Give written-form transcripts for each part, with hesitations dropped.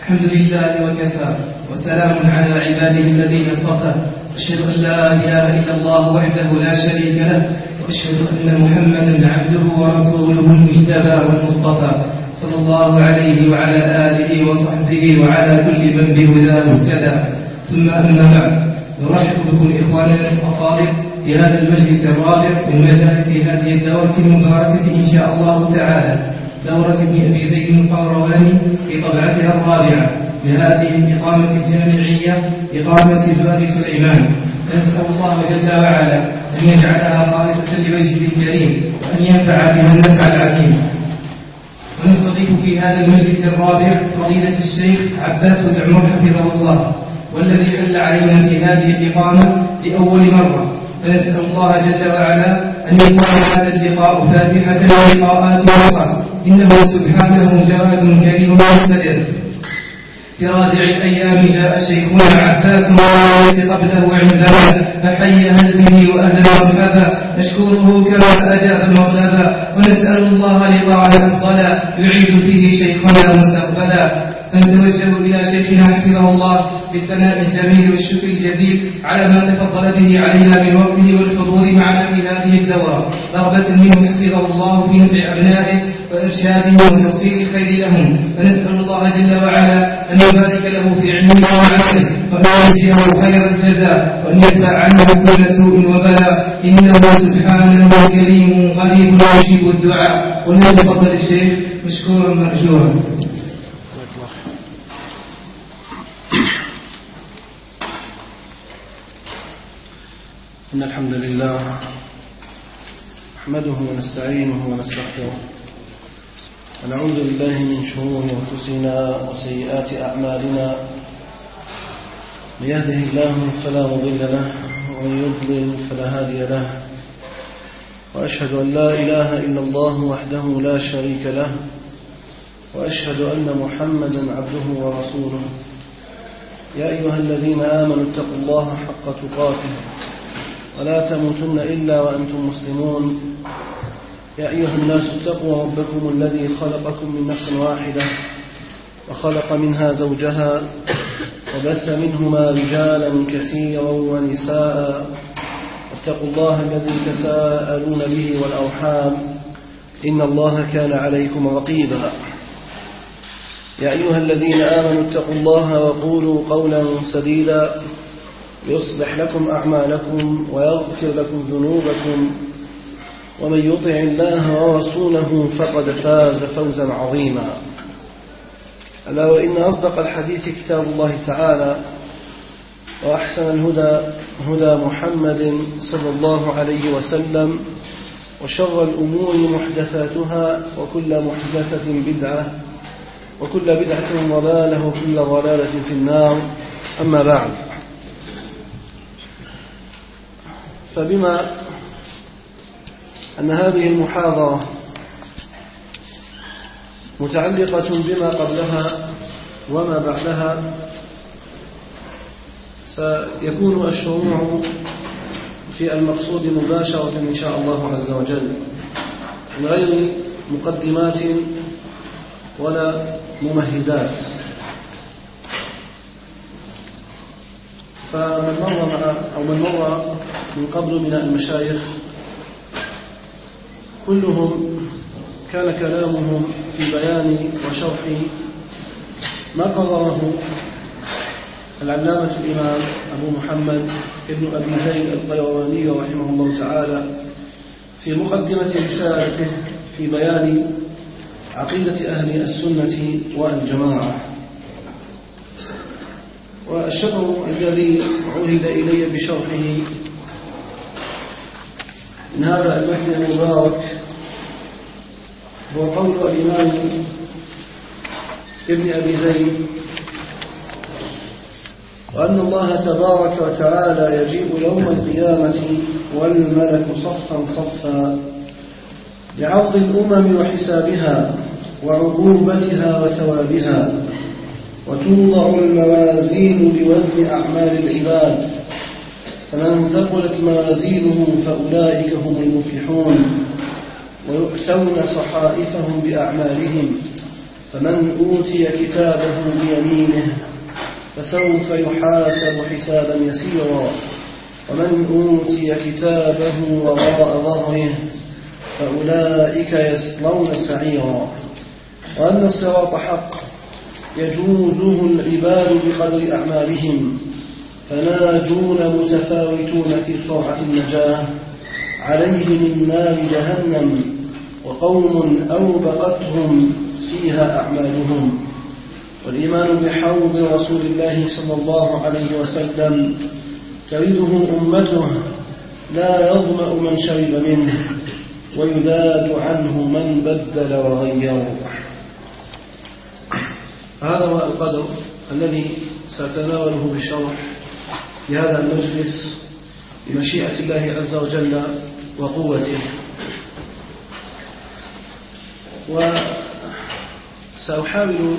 الحمد لله وكفى وسلام على عباده الذين اصطفى. أشهد أن لا إله إلا الله وحده لا شريك له، وأشهد أن محمدا عبده ورسوله المجتبى والمصطفى، صلى الله عليه وعلى آله وصحبه وعلى كل من بهداه اهتدى. ثم أما بعد، نرحب بكم إخواننا الأفاضل في هذا المجلس الرابع من مجالس هذه الدورة المباركة إن شاء الله تعالى، دورة ابن أبي زيد القيرواني في طبعتها الرابعة بهذه الإقامة الجامعية، إقامة زوار سليمان. نسأل الله جل وعلا أن يجعلها خالصة لوجهه الكريم، وأن ينفع بها النفع العظيم. ونستضيف في هذا المجلس الرابع فضيلة الشيخ عباس بن عمر حفظه الله، والذي حل علينا في هذه الإقامة لأول مرة، فنسأل الله جل وعلا أن يكون هذا اللقاء فاتحة للقاءات أخرى، إنه سبحانه جواد كريم مقتدر. في رادع الأيام جاء شيخنا عباس قبله عندنا، فحي أهل به وأهل مرحبا، نشكره كما أجاب المطلبا، ونسأل الله لقاء أفضلا يعيد فيه شيخنا مستقبلا. فنتوجه إلى شيخنا حفظه الله بالثناء الجميل والشكر الجزيل على ما تفضل به علينا من وقته والحضور معنا في هذه الدورة، رغبة منه حفظه الله في نفع أبنائه وإرشادهم وتوصيل الخير لهم. فنسأل الله جل وعلا أن يبارك له في علمه وعمله، وأن يجزيه خير الجزاء، وأن يدفع عنه كل سوء وبلاء، إنه سبحانه كريم قريب يجيب الدعاء. وليتفضل الشيخ مشكورا مأجورا. إن الحمد لله نحمده ونستعينه ونستغفره، ونعوذ بالله من شرور أنفسنا وسيئات أعمالنا. من يهده الله فلا مضل له، ومن يضلل فلا هادي له، وأشهد أن لا إله إلا الله وحده لا شريك له، وأشهد أن محمدا عبده ورسوله. يا أيها الذين آمنوا اتقوا الله حق تقاته ولا تموتن إلا وأنتم مسلمون. يا أيها الناس اتقوا ربكم الذي خلقكم من نفس واحدة، وخلق منها زوجها، وبث منهما رجالا كثيرا ونساء. اتقوا الله الذي تساءلون به والأرحام، إن الله كان عليكم رقيبا. يا أيها الذين آمنوا اتقوا الله وقولوا قولا سديدا، يصلح لكم أعمالكم ويغفر لكم ذنوبكم، ومن يطع الله ورسوله فقد فاز فوزا عظيما. ألا وإن أصدق الحديث كتاب الله تعالى، وأحسن الهدى هدى محمد صلى الله عليه وسلم، وشر الأمور محدثاتها، وكل محدثة بدعة، وكل بدعة ضلالة، وكل ضلالة في النار. أما بعد، فبما أن هذه المحاضرة متعلقة بما قبلها وما بعدها، سيكون الشروع في المقصود مباشرة إن شاء الله عز وجل، من غير مقدمات ولا ممهدات. فمن مر من قبل من المشايخ كلهم كان كلامهم في بيان وشرح ما قرره العلامة الإمام أبو محمد ابن أبي زيد القيرواني رحمه الله تعالى في مقدمة رسالته في بيان عقيدة أهل السنة والجماعة. والشطر الذي عهد إلي بشرحه من هذا المتن المبارك هو قول الإمام ابن أبي زيد: وأن الله تبارك وتعالى يجيء يوم القيامة والملك صفا صفا لعرض الأمم وحسابها وعقوبتها وثوابها، وتوضع الموازين لوزن أعمال العباد، فمن ثقلت موازينه فأولئك هم المفلحون، ويؤتون صحائفهم بأعمالهم، فمن أوتي كتابه بيمينه فسوف يحاسب حسابا يسيرا ومن أوتي كتابه وراء ظهره فأولئك يصلون سعيرا وأن الصراط حق يجوزه العباد بقدر أعمالهم فناجون متفاوتون في سرعة النجاة عليه من نار جهنم وقوم أوبقتهم فيها أعمالهم والإيمان بحوض رسول الله صلى الله عليه وسلم ترده أمته لا يظمأ من شرب منه ويذاد عنه من بدل وغير. هذا هو القدر الذي سأتناوله بالشرح في هذا المجلس بمشيئة الله عز وجل وقوته. وسأحاول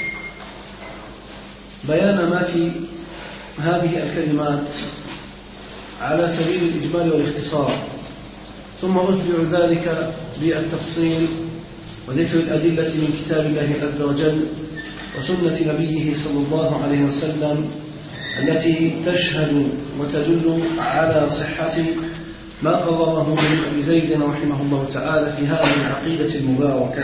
بيان ما في هذه الكلمات على سبيل الإجمال والاختصار، ثم أتبع ذلك بالتفصيل وذكر الأدلة من كتاب الله عز وجل وسنة نبيه صلى الله عليه وسلم التي تشهد وتدل على صحة ما قرره ابن أبي زيد رحمه الله تعالى في هذه العقيدة المباركة.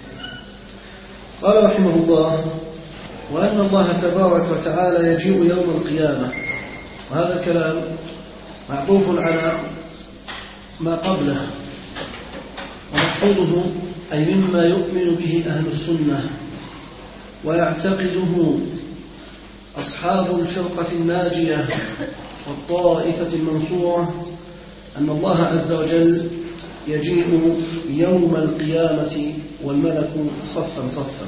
قال رحمه الله: وأن الله تبارك وتعالى يجيء يوم القيامة. وهذا الكلام معطوف على ما قبله ومحفوظه أي مما يؤمن به أهل السنة ويعتقده أصحاب الفرقة الناجية والطائفة المنصورة أن الله عز وجل يجيء يوم القيامة والملك صفا صفا.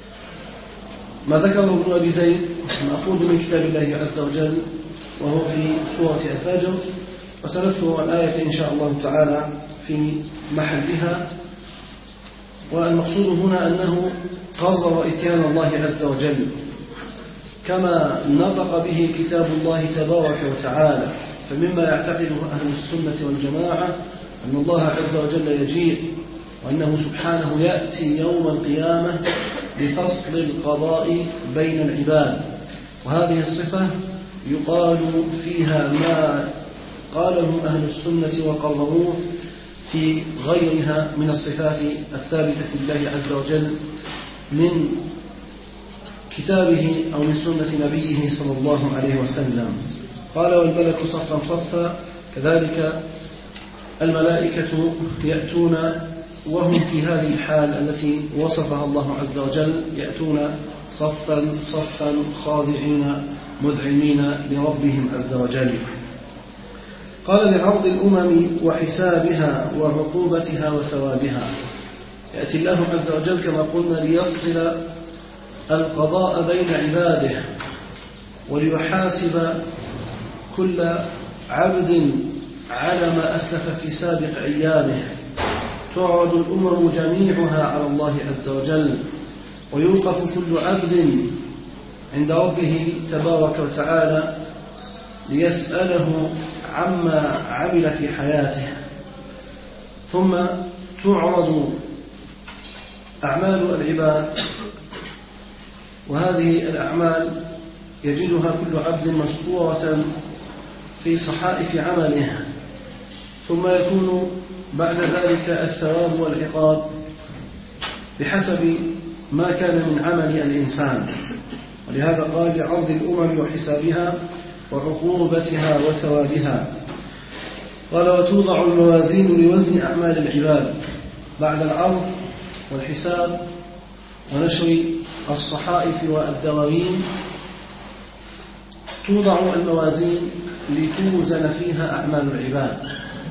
ما ذكره ابن أبي زيد مأخوذ من كتاب الله عز وجل وهو في سورة الفجر، وسنذكر الآية إن شاء الله تعالى في محلها. والمقصود هنا أنه قرر إتيان الله عز وجل كما نطق به كتاب الله تبارك وتعالى. فمما يعتقده أهل السنة والجماعة أن الله عز وجل يجيء وأنه سبحانه يأتي يوم القيامة لفصل القضاء بين العباد، وهذه الصفة يقال فيها ما قاله أهل السنة وقرروه في غيرها من الصفات الثابتة لله عز وجل من كتابه أو من سنة نبيه صلى الله عليه وسلم. قال: والملك صفا صفا. كذلك الملائكة يأتون وهم في هذه الحال التي وصفها الله عز وجل، يأتون صفا صفا خاضعين مذعنين لربهم عز وجل. قال: لعرض الأمم وحسابها وعقوبتها وثوابها. يأتي الله عز وجل كما قلنا ليفصل القضاء بين عباده وليحاسب كل عبد على ما أسلف في سابق أيامه. تعرض الأمم جميعها على الله عز وجل ويوقف كل عبد عند ربه تبارك وتعالى ليسأله عما عمل في حياته. ثم تعرض أعمال العباد، وهذه الأعمال يجدها كل عبد مسطورة في صحائف عمله، ثم يكون بعد ذلك الثواب والعقاب بحسب ما كان من عمل الإنسان. ولهذا قال: لعرض الأمم وحسابها وعقوبتها وثوابها. قال: وتوضع الموازين لوزن أعمال العباد. بعد العرض والحساب ونشر الصحائف والدواوين توضع الموازين لتوزن فيها أعمال العباد.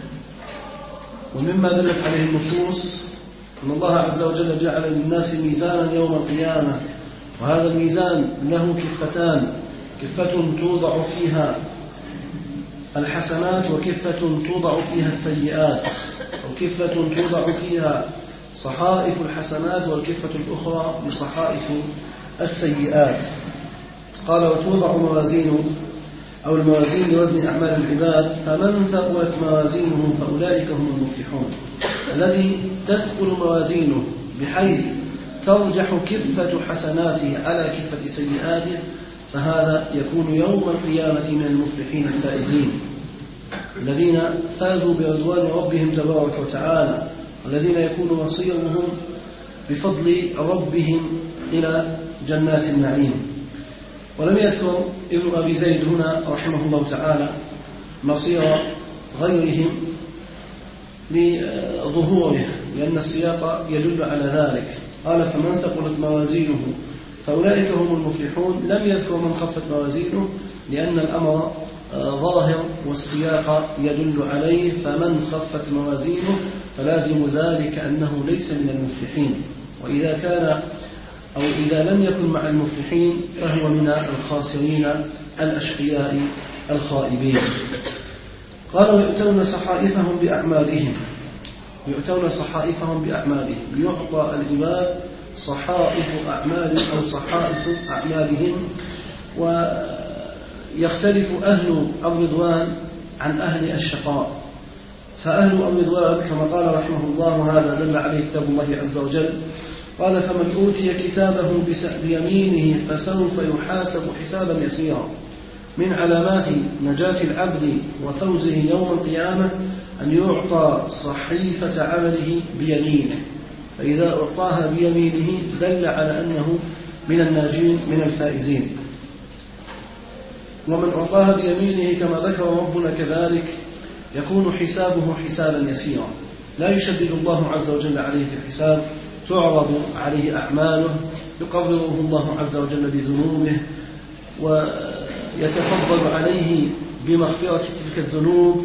ومما دلت عليه النصوص أن الله عز وجل جعل للناس ميزانا يوم القيامة، وهذا الميزان له كفتان: كفة توضع فيها الحسنات وكفة توضع فيها السيئات، أو كفة توضع فيها صحائف الحسنات والكفة الأخرى بصحائف السيئات. قال: وتوضع موازين أو الموازين لوزن أعمال العباد، فمن ثقلت موازينه فأولئك هم المفلحون. الذي تثقل موازينه بحيث ترجح كفة حسناته على كفة سيئاته، فهذا يكون يوم القيامة من المفلحين الفائزين الذين فازوا برضوان ربهم تبارك وتعالى، الذين يكون مصيرهم بفضل ربهم إلى جنات النعيم. ولم يذكر ابن أبي زيد هنا رحمه الله تعالى مصير غيرهم لظهوره، لأن السياق يدل على ذلك. قال: فمن ثقلت موازينه فأولئك هم المفلحون. لم يذكر من خفت موازينه لأن الأمر ظاهر والسياق يدل عليه، فمن خفت موازينه فلازم ذلك أنه ليس من المفلحين، وإذا كان أو إذا لم يكن مع المفلحين فهو من الخاسرين الأشقياء الخائبين. قال: ويؤتون صحائفهم بأعمالهم. يؤتون صحائفهم بأعمالهم، يعطى العباد صحائف أعمال أو صحائف أعمالهم. ويختلف أهل الرضوان عن أهل الشقاء، فأهل الرضوان كما قال رحمه الله، هذا دل عليه كتاب الله عز وجل، قال: فمن أوتي كتابه بيمينه فسوف يحاسب حسابا يسيرا. من علامات نجاة العبد وفوزه يوم القيامة أن يعطى صحيفة عمله بيمينه، فإذا أعطاها بيمينه دل على أنه من الناجين من الفائزين. ومن أعطاها بيمينه كما ذكر ربنا كذلك يكون حسابه حسابا يسيرا، لا يشدد الله عز وجل عليه في الحساب، تعرض عليه أعماله، يقرره الله عز وجل بذنوبه، ويتفضل عليه بمغفرة تلك الذنوب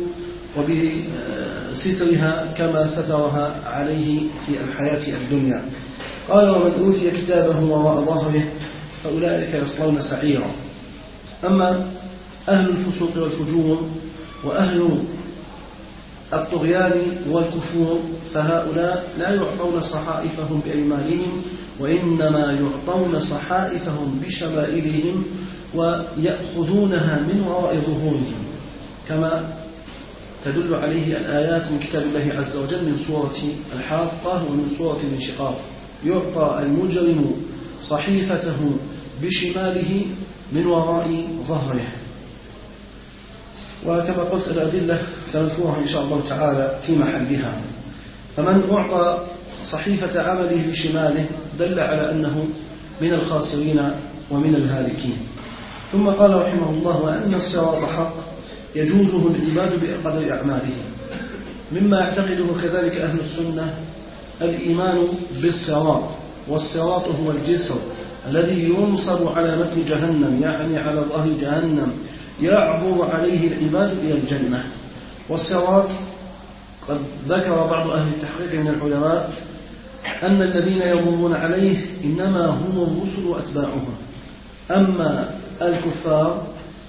وبسترها كما سترها عليه في الحياة الدنيا. قال: ومن أوتي كتابه وراء ظهره فأولئك يصلون سعيرا. أما أهل الفسوق والفجور وأهل الطغيان والكفور فهؤلاء لا يعطون صحائفهم بأيمانهم، وإنما يعطون صحائفهم بشمائلهم ويأخذونها من وراء ظهورهم، كما تدل عليه الآيات من كتاب الله عز وجل من سورة الحاقة ومن سورة الانشقاق. يعطى المجرم صحيفته بشماله من وراء ظهره. وكما قلت الأدلة سنذكرها إن شاء الله تعالى في محلها. فمن أعطى صحيفة عمله بشماله دل على أنه من الخاسرين ومن الهالكين. ثم قال رحمه الله: وأن الصراط حق يجوزه العباد بقدر أعمالهم. مما يعتقده كذلك أهل السنة الإيمان بالصراط، والصراط هو الجسر الذي ينصب على متن جهنم، يعني على ظهر جهنم، يعبر عليه العباد إلى الجنة. والصراط قد ذكر بعض أهل التحقيق من العلماء أن الذين يمرون عليه إنما هم الرسل وأتباعهم، أما الكفار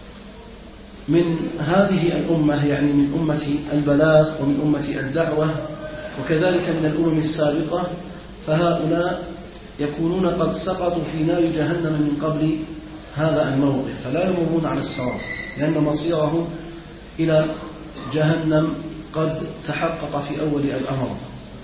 من هذه الأمة، يعني من أمة البلاغ ومن أمة الدعوة وكذلك من الأمم السابقة، فهؤلاء يكونون قد سقطوا في نار جهنم من قبل هذا الموقف، فلا يمرون على الصراط، لأن مصيرهم إلى جهنم قد تحقق في أول الأمر.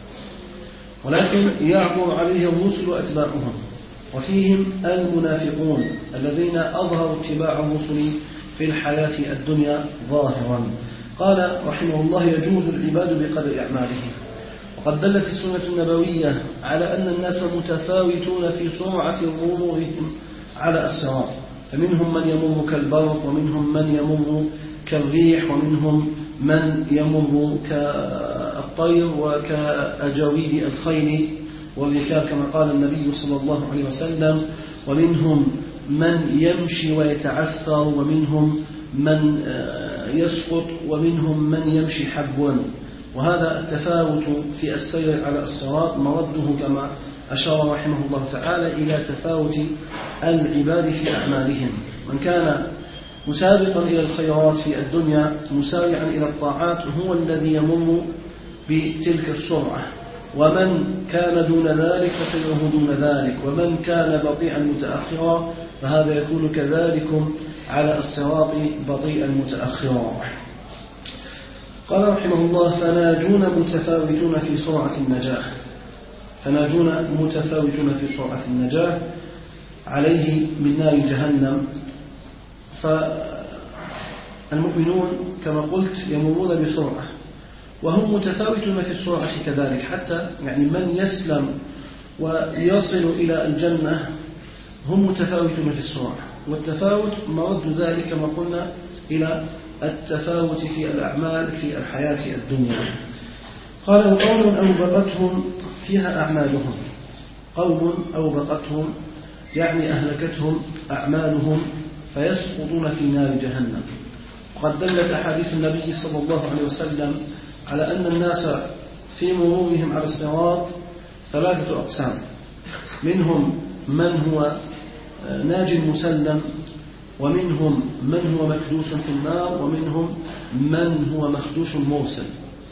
ولكن يعبر عليه الرسل وأتباعهم، وفيهم المنافقون الذين أظهروا اتباع الرسل في الحياة الدنيا ظاهرا. قال رحمه الله: يجوز العباد بقدر أعمالهم. وقد دلت السنة النبوية على أن الناس متفاوتون في سرعة مرورهم على الصراط، فمنهم من يمر كالبرق، ومنهم من يمر كالريح، ومنهم من يمر كالطير وكأجاويد الخيل والركاب كما قال النبي صلى الله عليه وسلم، ومنهم من يمشي ويتعثر، ومنهم من يسقط، ومنهم من يمشي حبوا. وهذا التفاوت في السير على الصراط مرده كما أشار رحمه الله تعالى إلى تفاوت العباد في أعمالهم. من كان مسابقا إلى الخيرات في الدنيا مسارعا إلى الطاعات هو الذي يمر بتلك السرعة، ومن كان دون ذلك فسيره دون ذلك، ومن كان بطيئا متأخرا فهذا يكون كذلك على الصراط بطيئا متأخرا. قال رحمه الله: فناجون متفاوتون في سرعة النجاح. فناجون متفاوتون في سرعة النجاة عليه من نار جهنم. فالمؤمنون كما قلت يمرون بسرعة، وهم متفاوتون في السرعة كذلك، حتى يعني من يسلم ويصل إلى الجنة هم متفاوتون في السرعة، والتفاوت مرد ذلك كما قلنا إلى التفاوت في الأعمال في الحياة الدنيا. قال قوم أوبقتهم فيها أعمالهم، قوم أوبقتهم يعني أهلكتهم أعمالهم فيسقطون في نار جهنم. وقد دلت أحاديث النبي صلى الله عليه وسلم على أن الناس في مرورهم على الصراط 3 أقسام، منهم من هو ناج مسلم، ومنهم من هو مكدوس في النار، ومنهم من هو مخدوش مرسل.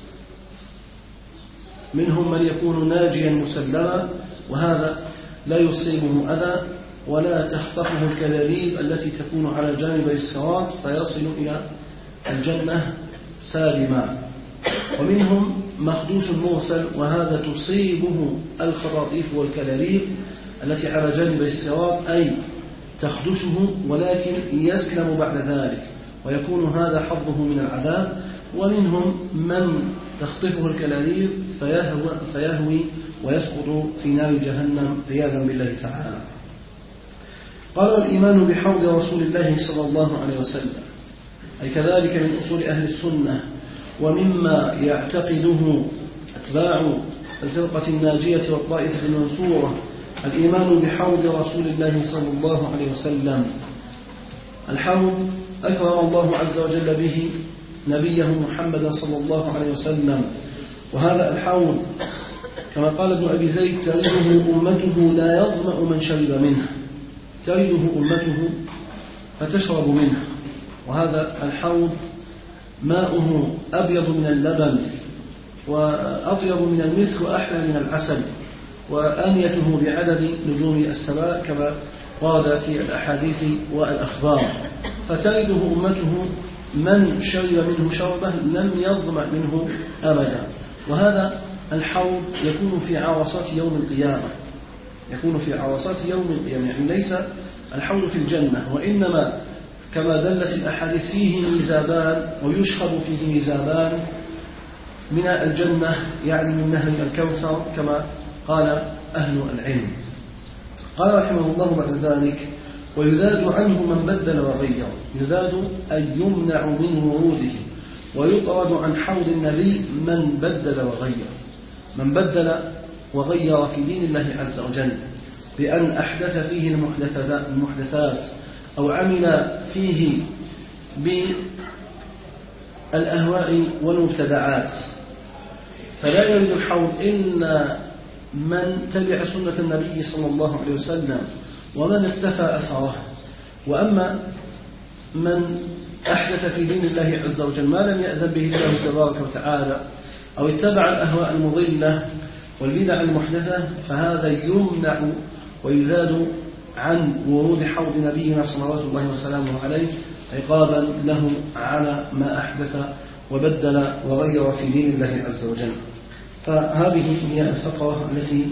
منهم من يكون ناجيا مسلما، وهذا لا يصيبه أذى ولا تخطفه الكلاليب التي تكون على جانب الصراط فيصل إلى الجنة سالما. ومنهم مخدوش مرسل، وهذا تصيبه الخطاطيف والكلاليب التي على جانب الصراط، أي تخدشه ولكن يسلم بعد ذلك ويكون هذا حظه من العذاب. ومنهم من تخطفه الكلاليب فيهوي ويسقط في نار جهنم عياذا بالله تعالى. قال والإيمان بحوض رسول الله صلى الله عليه وسلم، أي كذلك من أصول أهل السنة ومما يعتقده أتباع الفرقة الناجية والطائفة المنصورة، الإيمان بحوض رسول الله صلى الله عليه وسلم. الحوض أكرم الله عز وجل به نبيه محمد صلى الله عليه وسلم، وهذا الحوض كما قال ابن أبي زيد ترده أمته لا يظمأ من شرب منه، ترده أمته فتشرب منه. وهذا الحوض ماؤه أبيض من اللبن وأطيب من المسك وأحلى من العسل، وآنيته بعدد نجوم السماء كما ورد في الأحاديث والأخبار، فترده أمته من شرب منه شربه لم يظمأ منه أبدا. وهذا الحوض يكون في عرصات يوم القيامة، يكون في عرصات يوم القيامة، يعني ليس الحوض في الجنة، وإنما كما دلت الأحاديث فيه ميزابان ويشرب فيه ميزابان من الجنة، يعني من نهر الكوثر كما قال أهل العلم. قال رحمه الله بعد ذلك ويذاد عنه من بدل وغير، يذاد أن يمنع من وروده ويطرد عن حوض النبي من بدل وغير، من بدل وغير في دين الله عز وجل بأن أحدث فيه المحدثات أو عمل فيه بالأهواء والمبتدعات، فلا يريد الحوض إلا من تبع سنة النبي صلى الله عليه وسلم ومن اقتفى أثره. وأما من أحدث في دين الله عز وجل ما لم يأذن به الله تبارك وتعالى أو اتبع الأهواء المضلة والبدع المحدثة، فهذا يمنع ويزاد عن ورود حوض نبينا صلوات الله وسلامه عليه عقابا له على ما أحدث وبدل وغير في دين الله عز وجل. فهذه هي الفقرة التي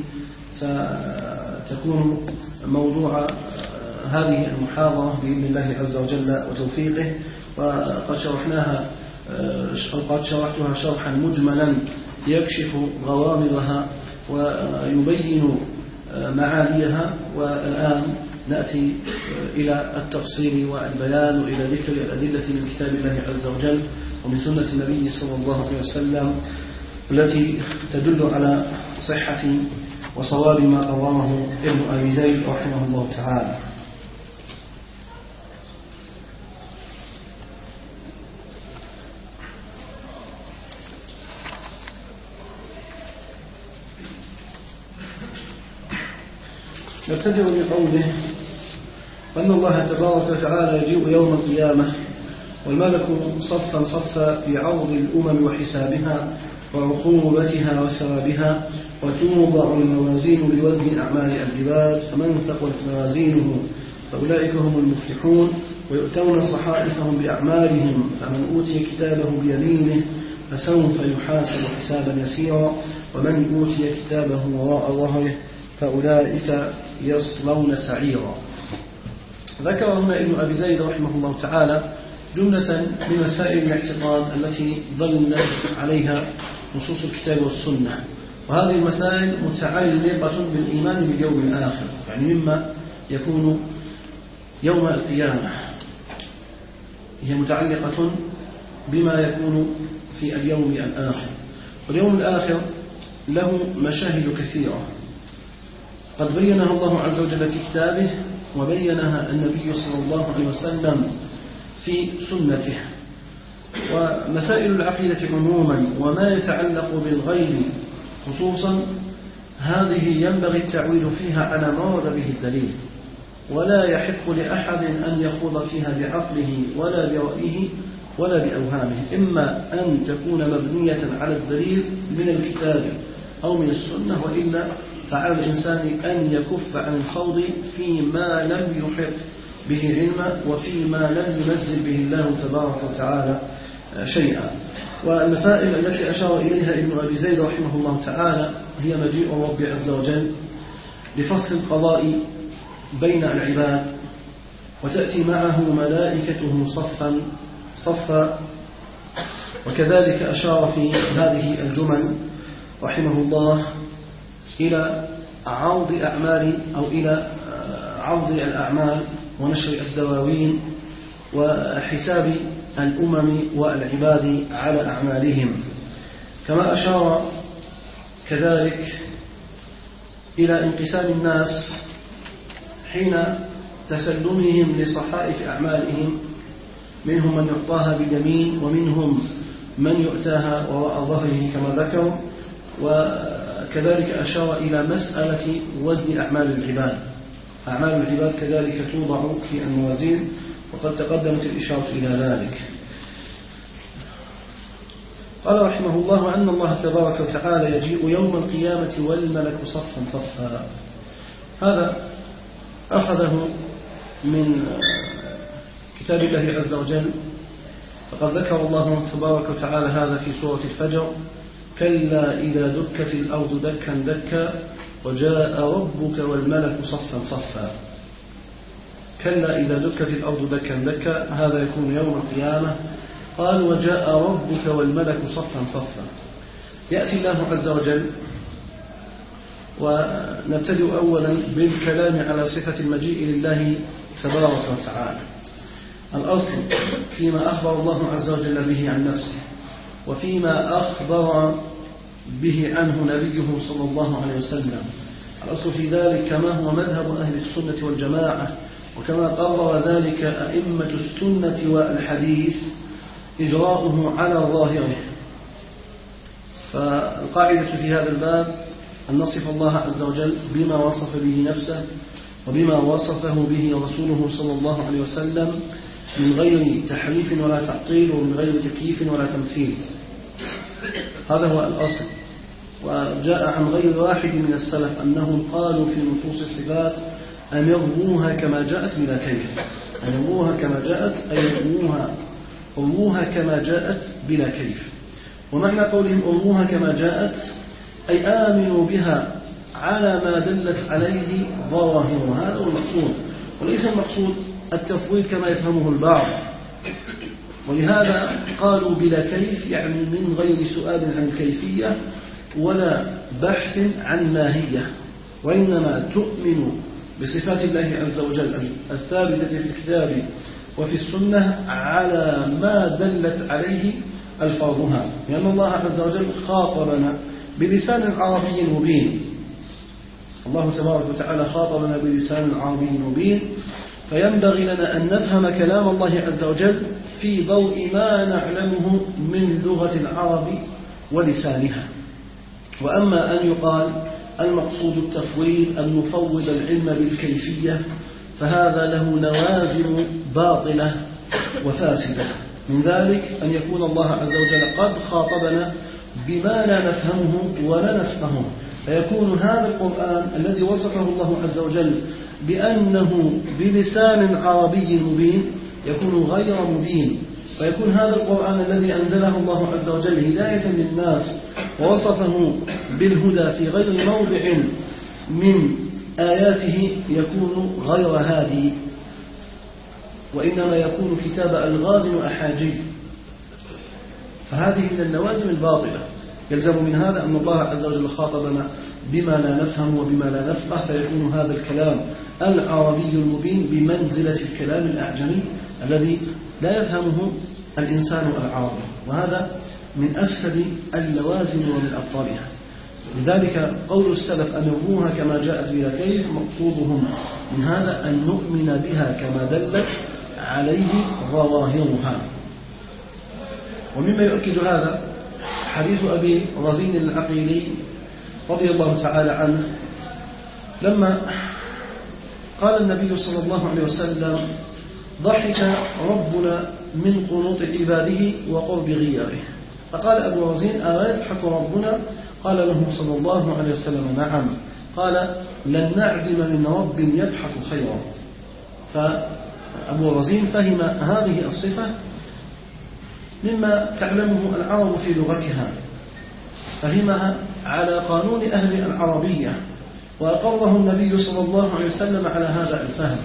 ستكون موضوع هذه المحاضرة بإذن الله عز وجل وتوفيقه. وقد شرحناها قد شرحتها شرحا مجملا يكشف غوامضها ويبين معاليها، والآن نأتي إلى التفصيل والبيان وإلى ذكر الأدلة من كتاب الله عز وجل ومن سنة النبي صلى الله عليه وسلم التي تدل على صحة وصواب ما قرره ابن أبي زيد رحمه الله تعالى. نبتدئ بقوله أن الله تبارك وتعالى يجيء يوم القيامة والملك صفا صفا في عرض الأمم وحسابها وعقوبتها وثوابها، وتوضع الموازين لوزن أعمال العباد، فمن ثقلت موازينه فأولئك هم المفلحون، ويؤتون صحائفهم بأعمالهم، فمن أوتي كتابه بيمينه فسوف يحاسب حسابا يسيرا، ومن أوتي كتابه وراء ظهره فأولئك يصلون سعيرا. ذكر هنا ابن أبي زيد رحمه الله تعالى جملة من مسائل الاعتقاد التي ضلت عليها نصوص الكتاب والسنة، وهذه المسائل متعلقة بالإيمان باليوم الآخر، يعني مما يكون يوم القيامة، هي متعلقة بما يكون في اليوم الآخر. واليوم الآخر له مشاهد كثيرة قد بينها الله عز وجل في كتابه، وبينها النبي صلى الله عليه وسلم في سنته. ومسائل العقيدة عموما وما يتعلق بالغيب خصوصا هذه ينبغي التعويل فيها على ما ورد به الدليل، ولا يحق لأحد أن يخوض فيها بعقله ولا برأيه ولا بأوهامه، إما أن تكون مبنية على الدليل من الكتاب أو من السنة، وإلا فعلى الإنسان أن يكف عن الخوض فيما لم يحق به علما وفيما لم ينزل به الله تبارك وتعالى شيئا. والمسائل التي أشار إليها ابن أبي زيد رحمه الله تعالى هي مجيء الرب عز وجل لفصل القضاء بين العباد، وتأتي معه ملائكته صفا صفا. وكذلك أشار في هذه الجمل رحمه الله إلى عرض أعمال أو إلى عرض الأعمال ونشر الدواوين وحساب الأمم والعباد على أعمالهم، كما أشار كذلك إلى انقسام الناس حين تسلمهم لصحائف أعمالهم، منهم من يعطاها باليمين ومنهم من يؤتاها وراء ظهره كما ذكر. وكذلك أشار إلى مسألة وزن أعمال العباد. أعمال العباد كذلك توضع في الموازين، وقد تقدمت الإشارة إلى ذلك. قال رحمه الله أن الله تبارك وتعالى يجيء يوم القيامة والملك صفا صفا. هذا أخذه من كتاب الله عز وجل، فقد ذكر الله تبارك وتعالى هذا في سورة الفجر: كلا إذا دكت الأرض دكا دكا وجاء ربك والملك صفا صفا. كلا إذا دكت الأرض دكا دكا، هذا يكون يوم القيامة. قال: وجاء ربك والملك صفا صفا. يأتي الله عز وجل، ونبتدئ أولا بالكلام على صفة المجيء لله تبارك وتعالى. الأصل فيما أخبر الله عز وجل به عن نفسه، وفيما أخبر به عنه نبيه صلى الله عليه وسلم. الأصل في ذلك كما هو مذهب أهل السنة والجماعة، وكما قرر ذلك أئمة السنة والحديث، إجراؤه على ظاهره. فالقاعدة في هذا الباب أن نصف الله عز وجل بما وصف به نفسه وبما وصفه به رسوله صلى الله عليه وسلم، من غير تحريف ولا تعطيل ومن غير تكييف ولا تمثيل. هذا هو الأصل. وجاء عن غير واحد من السلف أنهم قالوا في نصوص الصفات: أمروها كما جاءت بلا كيف. أمروها كما جاءت أي أمروها كما جاءت بلا كيف. ومعنى قولهم أمروها كما جاءت أي آمنوا بها على ما دلت عليه ظواهرها. هذا هو المقصود، وليس المقصود التفويض كما يفهمه البعض. ولهذا قالوا بلا كيف، يعني من غير سؤال عن الكيفية ولا بحث عن ماهية، وإنما تؤمن بصفات الله عز وجل الثابتة في الكتاب وفي السنة على ما دلت عليه ألفاظها، لأن الله عز وجل خاطبنا بلسان عربي مبين. الله تبارك وتعالى خاطبنا بلسان عربي مبين، فينبغي لنا أن نفهم كلام الله عز وجل في ضوء ما نعلمه من لغة العرب ولسانها. وأما أن يقال المقصود التفويض، أن نفوض العلم بالكيفية، فهذا له نوازل باطلة وفاسدة. من ذلك أن يكون الله عز وجل قد خاطبنا بما لا نفهمه ولا نفقهه، فيكون هذا القرآن الذي وصفه الله عز وجل بأنه بلسان عربي مبين يكون غير مبين، فيكون هذا القرآن الذي أنزله الله عز وجل هداية للناس ووصفه بالهدى في غير موضع من آياته يكون غير هادي، وإنما يكون كتاب ألغاز وأحاجي، فهذه من اللوازم الباطلة. يلزم من هذا أن الله عز وجل خاطبنا بما لا نفهم وبما لا نفقه، فيكون هذا الكلام العربي المبين بمنزلة الكلام الأعجمي الذي لا يفهمه الإنسان العربي، وهذا من أفسد اللوازم ومن أبطالها. لذلك قول السلف أن نروها كما جاءت بلا كيف، مقصودهم من هذا أن نؤمن بها كما دلت عليه ظواهرها. ومما يؤكد هذا حديث أبي رزين العقيلي رضي الله تعالى عنه، لما قال النبي صلى الله عليه وسلم: ضحك ربنا من قنوط عباده وقرب غياره. فقال أبو رزين: أيضحك ربنا؟ قال له صلى الله عليه وسلم: نعم. قال: لن نعدم من رب يضحك خيرا. فأبو رزين فهم هذه الصفة مما تعلمه العرب في لغتها، فهمها على قانون أهل العربية، وأقره النبي صلى الله عليه وسلم على هذا الفهم.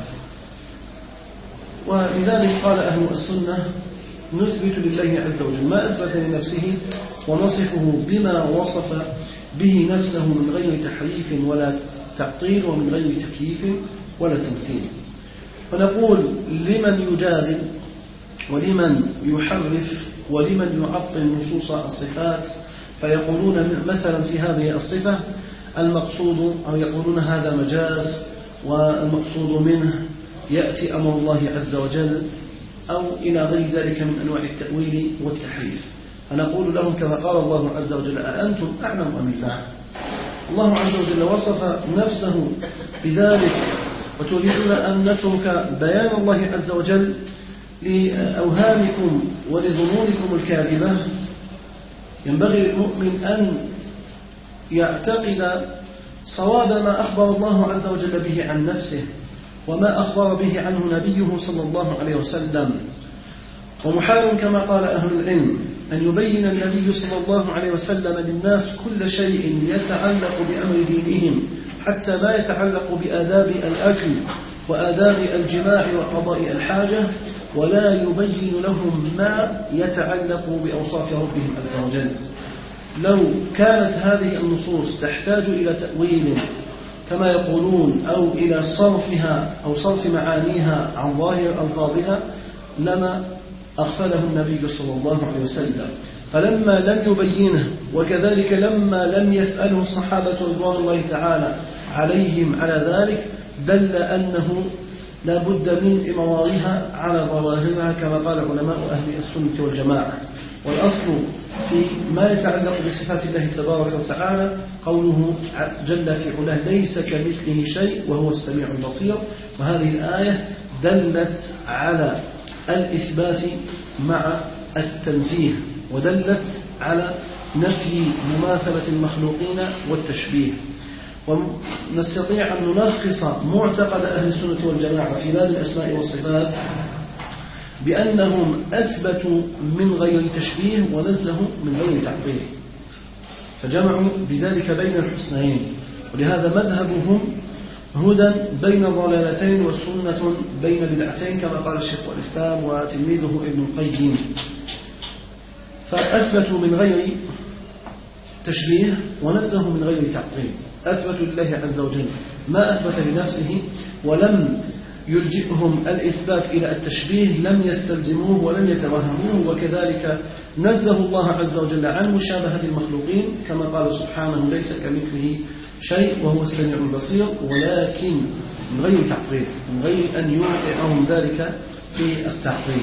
ولذلك قال أهل السنة: نثبت لله عز وجل ما أثبت لنفسه، ونصفه بما وصف به نفسه من غير تحريف ولا تعطيل، ومن غير تكييف ولا تمثيل. ونقول لمن يجادل ولمن يحرف ولمن يعطل نصوص الصفات، فيقولون مثلا في هذه الصفة المقصود، أو يقولون هذا مجاز والمقصود منه يأتي أمر الله عز وجل، أو إلى غير ذلك من أنواع التأويل والتحريف. فنقول لهم كما قال الله عز وجل: أأنتم أعلم أم الله؟ الله عز وجل وصف نفسه بذلك، وتريدون أن نترك بيان الله عز وجل لأوهامكم ولظنونكم الكاذبة؟ ينبغي للمؤمن أن يعتقد صواب ما أخبر الله عز وجل به عن نفسه، وما أخبر به عنه نبيه صلى الله عليه وسلم. ومحال كما قال أهل العلم أن يبين النبي صلى الله عليه وسلم للناس كل شيء يتعلق بأمر دينهم، حتى ما يتعلق بآداب الأكل وآداب الجماع وقضاء الحاجة، ولا يبين لهم ما يتعلق بأوصاف ربهم عز وجل. لو كانت هذه النصوص تحتاج إلى تأويل كما يقولون، أو إلى صرفها أو صرف معانيها عن ظاهر ألفاظها، لما أغفله النبي صلى الله عليه وسلم. فلما لم يبينه، وكذلك لما لم يسأله الصحابة رضوان الله تعالى عليهم على ذلك، دل أنه لا بد من إمرارها على ظواهرها كما قال علماء أهل السنة والجماعة. والأصل في ما يتعلق بصفات الله تبارك وتعالى قوله جل في علاه: ليس كمثله شيء وهو السميع البصير. وهذه الآية دلت على الإثبات مع التنزيه، ودلت على نفي مماثلة المخلوقين والتشبيه. ونستطيع أن نلخص معتقد أهل السنة والجماعة في باب الأسماء والصفات بأنهم أثبتوا من غير تشبيه ونزهوا من غير تعطيل، فجمعوا بذلك بين الحسنين. ولهذا مذهبهم هدى بين ضلالتين وسنة بين بدعتين، كما قال الشيخ الإسلام وتلميذه ابن القيم. فأثبتوا من غير تشبيه ونزهوا من غير تعطيل، أثبتوا لله عز وجل ما أثبت لنفسه، ولم يلجئهم الإثبات إلى التشبيه، لم يستلزموه ولم يتوهموه. وكذلك نزهوا الله عز وجل عن مشابهة المخلوقين، كما قال سبحانه: ليس كمثله شيء وهو السميع البصير، ولكن من غير تعطيل، من غير أن يوقعهم ذلك في التعطيل.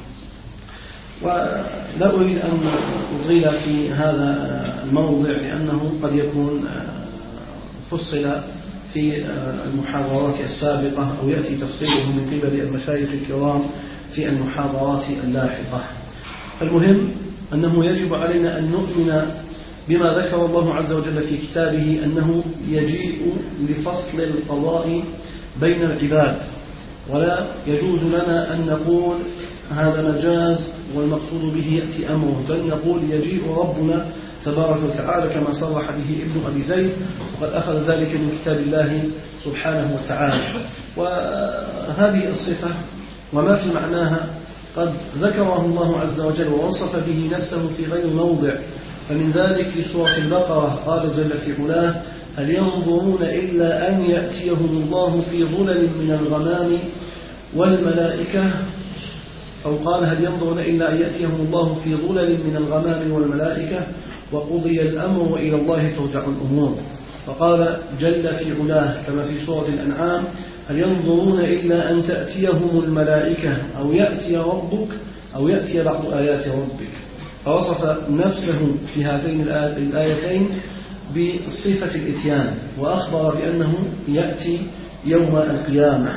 ولا أريد أن أطيل في هذا الموضع، لأنه قد يكون فصل في المحاضرات السابقة، أو يأتي تفصيله من قبل المشايخ الكرام في المحاضرات اللاحقة. المهم أنه يجب علينا أن نؤمن بما ذكر الله عز وجل في كتابه، أنه يجيء لفصل القضاء بين العباد، ولا يجوز لنا أن نقول هذا مجاز والمقصود به يأتي أمره، بل نقول يجيء ربنا تبارك وتعالى كما صرح به ابن أبي زيد، وقد أخذ ذلك من كتاب الله سبحانه وتعالى. وهذه الصفة وما في معناها قد ذكره الله عز وجل ووصف به نفسه في غير موضع، فمن ذلك في سورة البقرة قال جل في علاه: هل ينظرون إلا أن يأتيهم الله في ظلل من الغمام والملائكة، أو قال: هل ينظرون إلا أن يأتيهم الله في ظلل من الغمام والملائكة وقضي الأمر وإلى الله ترجع الأمور. فقال جل في علاه كما في سورة الأنعام: هل ينظرون إلا أن تأتيهم الملائكة أو يأتي ربك أو يأتي بعض آيات ربك. فوصف نفسه في هاتين الآيتين بصفة الإتيان، وأخبر بأنه يأتي يوم القيامة.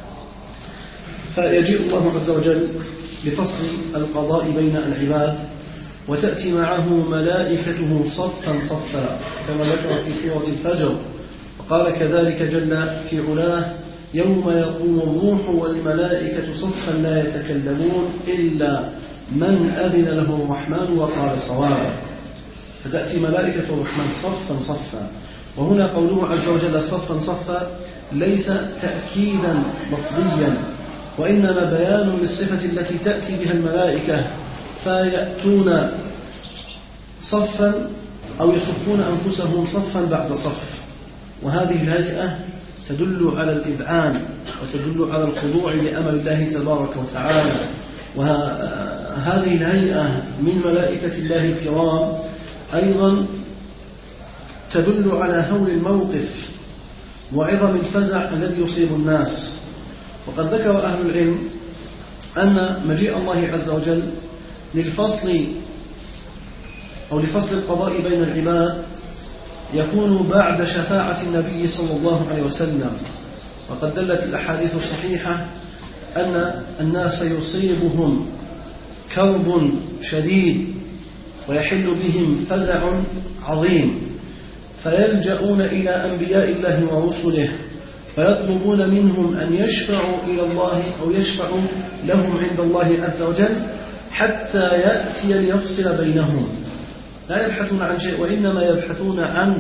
فيجيء الله عز وجل بفصل القضاء بين العباد، وتأتي معه ملائكته صفا صفا كما ذكر في سورة الفجر. وقال كذلك جل في علاه: يوم يقوم الروح والملائكة صفا لا يتكلمون إلا من أذن له الرحمن وقال صوابا. فتأتي ملائكة الرحمن صفا صفا. وهنا قوله عز وجل صفا صفا ليس تأكيدا لفظيا، وإنما بيان للصفة التي تأتي بها الملائكة، فيأتون صفا أو يصفون أنفسهم صفا بعد صف. وهذه الهيئة تدل على الإذعان وتدل على الخضوع لأمر الله تبارك وتعالى. وهذه الهيئة من ملائكة الله الكرام أيضا تدل على هول الموقف وعظم الفزع الذي يصيب الناس. وقد ذكر أهل العلم أن مجيء الله عز وجل للفصل أو لفصل القضاء بين العباد يكون بعد شفاعة النبي صلى الله عليه وسلم. وقد دلت الأحاديث الصحيحة أن الناس يصيبهم كرب شديد ويحل بهم فزع عظيم، فيلجؤون إلى أنبياء الله ورسله فيطلبون منهم أن يشفعوا إلى الله أو يشفعوا لهم عند الله عز وجل حتى يأتي ليفصل بينهم. لا يبحثون عن شيء، وإنما يبحثون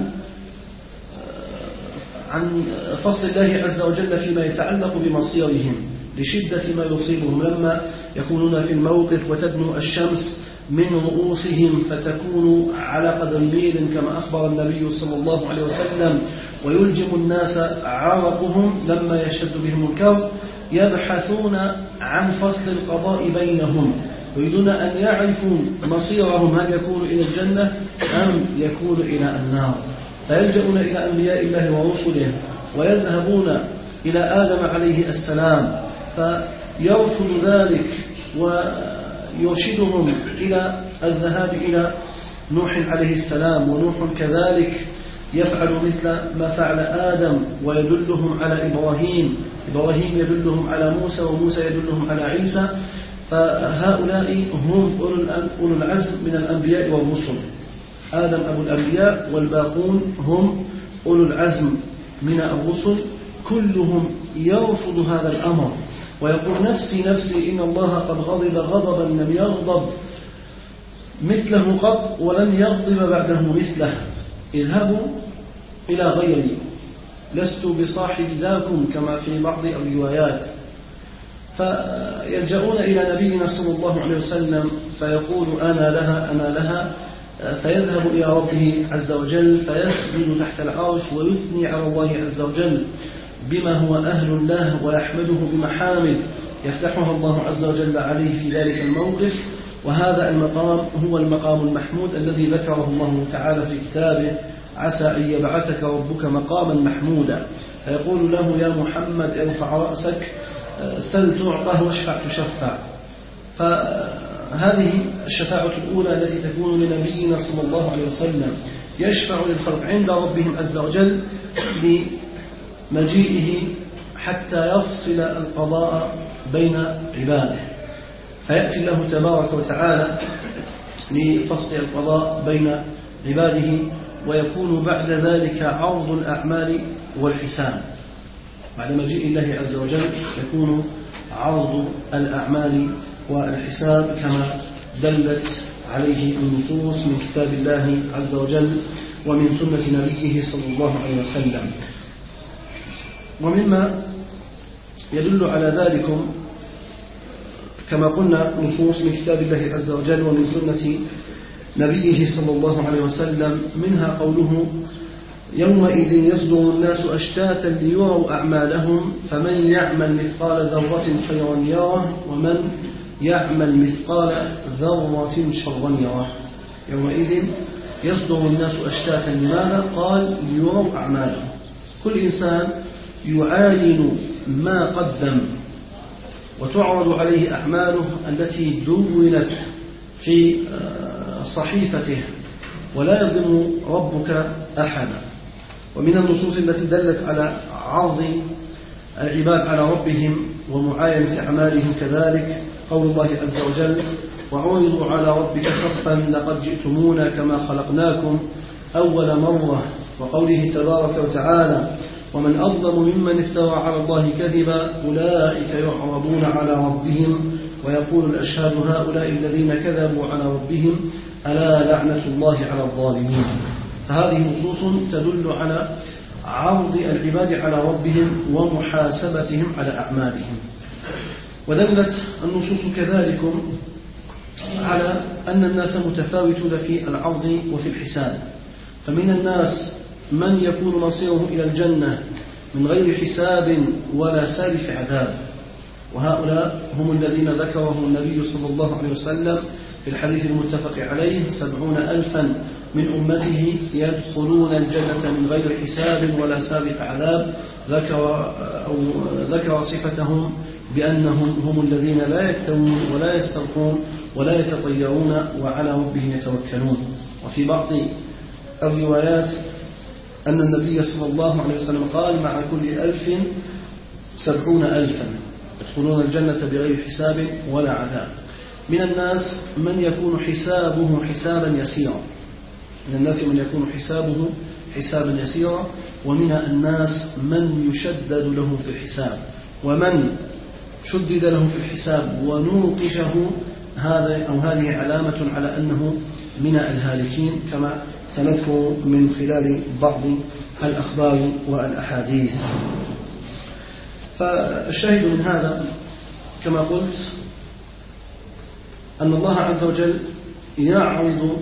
عن فصل الله عز وجل فيما يتعلق بمصيرهم لشدة ما يصيبهم لما يكونون في الموقف وتدنو الشمس من رؤوسهم فتكون على قدر ميل كما أخبر النبي صلى الله عليه وسلم، ويلجم الناس عرقهم لما يشد بهم الكرب. يبحثون عن فصل القضاء بينهم، يريدون أن يعرفوا مصيرهم، هل يكون إلى الجنة أم يكون إلى النار. فيلجؤون إلى أنبياء الله ورسله ويذهبون إلى آدم عليه السلام فيرفض ذلك ويرشدهم إلى الذهاب إلى نوح عليه السلام، ونوح كذلك يفعل مثل ما فعل آدم ويدلهم على إبراهيم يدلهم على موسى، وموسى يدلهم على عيسى. فهؤلاء هم أولو العزم من الأنبياء والرسل. آدم أبو الأنبياء والباقون هم أولو العزم من الرسل. كلهم يرفض هذا الأمر ويقول نفسي نفسي، إن الله قد غضب غضبا لم يغضب مثله قط ولن يغضب بعده مثله. اذهبوا إلى غيري لست بصاحب ذاكم كما في بعض الروايات. فيلجؤون إلى نبينا صلى الله عليه وسلم فيقول أنا لها فيذهب إلى ربه عز وجل فيسجد تحت العرش ويثني على الله عز وجل بما هو أهل له ويحمده بمحامد يفتحها الله عز وجل عليه في ذلك الموقف. وهذا المقام هو المقام المحمود الذي ذكره الله تعالى في كتابه: عسى أن يبعثك ربك مقاما محمودا. فيقول له: يا محمد ارفع رأسك، سل تعطى واشفع تشفع. فهذه الشفاعة الأولى التي تكون لنبينا صلى الله عليه وسلم، يشفع للخلق عند ربهم عز وجل لمجيئه حتى يفصل القضاء بين عباده. فيأتي الله تبارك وتعالى لفصل القضاء بين عباده، ويكون بعد ذلك عرض الأعمال والحساب. بعد مجيء الله عز وجل يكون عرض الأعمال والحساب كما دلت عليه النصوص من كتاب الله عز وجل ومن سنة نبيه صلى الله عليه وسلم. ومما يدل على ذلك كما قلنا نصوص من كتاب الله عز وجل ومن سنة نبيه صلى الله عليه وسلم، منها قوله: يومئذ يصدر الناس أشتاتا ليروا أعمالهم فمن يعمل مثقال ذرة خيرا يره ومن يعمل مثقال ذرة شرا يره. يومئذ يصدر الناس أشتاتا، لماذا؟ قال: ليروا أعمالهم. كل إنسان يعاين ما قدم وتعرض عليه أعماله التي دونت في صحيفته، ولا يظلم ربك أحدا. ومن النصوص التي دلت على عرض العباد على ربهم ومعاينة أعمالهم كذلك قول الله عز وجل: وعرضوا على ربك صفا لقد جئتمونا كما خلقناكم أول مرة. وقوله تبارك وتعالى: ومن أظلم ممن افترى على الله كذبا أولئك يعرضون على ربهم ويقول الأشهاد هؤلاء الذين كذبوا على ربهم ألا لعنة الله على الظالمين. فهذه نصوص تدل على عرض العباد على ربهم ومحاسبتهم على أعمالهم. ودلت النصوص كذلك على أن الناس متفاوتون في العرض وفي الحساب، فمن الناس من يكون مصيره إلى الجنة من غير حساب ولا سالف عذاب، وهؤلاء هم الذين ذكرهم النبي صلى الله عليه وسلم في الحديث المتفق عليه: 70,000 من أمته يدخلون الجنة من غير حساب ولا سابق عذاب. ذكر صفتهم بأنهم هم الذين لا يكتوون ولا يسترقون ولا يتطيرون وعلى ربهم يتوكلون. وفي بعض الروايات أن النبي صلى الله عليه وسلم قال: مع كل 1000 70,000 يدخلون الجنة بغير حساب ولا عذاب. من الناس من يكون حسابه حسابا يسيرا، من الناس من يكون حسابه حسابا يسيرا، ومن الناس من يشدد له في الحساب. ومن شدد له في الحساب ونوقشه هذه علامة على أنه من الهالكين، كما سنذكر من خلال بعض الأخبار والأحاديث. فالشاهد من هذا كما قلت أن الله عز وجل يعرض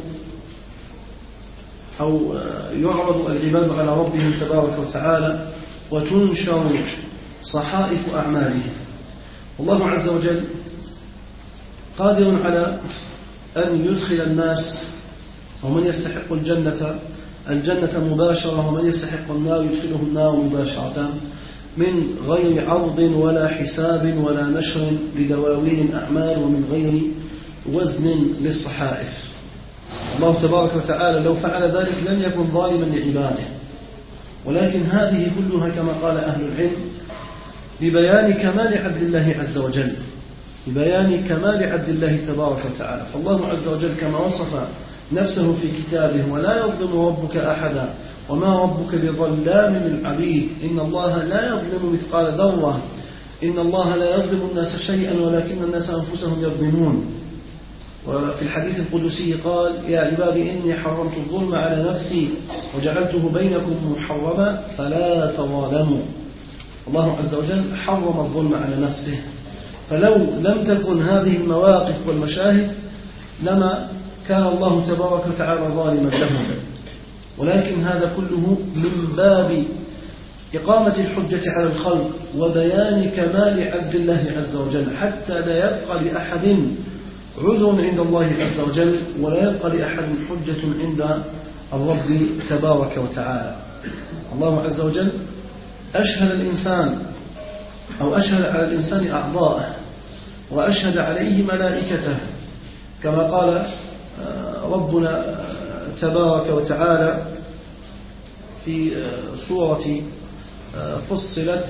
العباد على ربهم تبارك وتعالى وتنشر صحائف أعمالهم. والله عز وجل قادر على أن يدخل الناس، ومن يستحق الجنة مباشرة، ومن يستحق النار يدخله النار مباشرة من غير عرض ولا حساب ولا نشر لدواوين الأعمال ومن غير وزن للصحائف. الله تبارك وتعالى لو فعل ذلك لم يكن ظالما لعباده، ولكن هذه كلها كما قال أهل العلم ببيان كمال عدل الله عز وجل، ببيان كمال عدل الله تبارك وتعالى. فالله عز وجل كما وصف نفسه في كتابه: ولا يظلم ربك أحدا وما ربك بظلام للعبيد إن الله لا يظلم مثقال ذرة إن الله لا يظلم الناس شيئا ولكن الناس أنفسهم يظلمون. وفي الحديث القدسي قال: يا عبادي إني حرمت الظلم على نفسي وجعلته بينكم محرما فلا تظالموا. الله عز وجل حرم الظلم على نفسه، فلو لم تكن هذه المواقف والمشاهد لما كان الله تبارك وتعالى ظالما لهم، ولكن هذا كله من باب إقامة الحجة على الخلق وبيان كمال عدل الله عز وجل، حتى لا يبقى لأحد عذر عند الله عز وجل ولا يبقى لأحد حجة عند الرب تبارك وتعالى. الله عز وجل أشهد الإنسان أو أشهد على الإنسان أعضاءه وأشهد عليه ملائكته، كما قال ربنا تبارك وتعالى في سورة فصلت،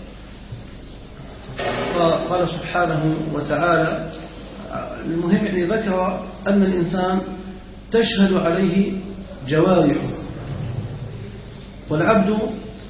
قال سبحانه وتعالى المهم يعني ذكر أن الإنسان تشهد عليه جوارحه، والعبد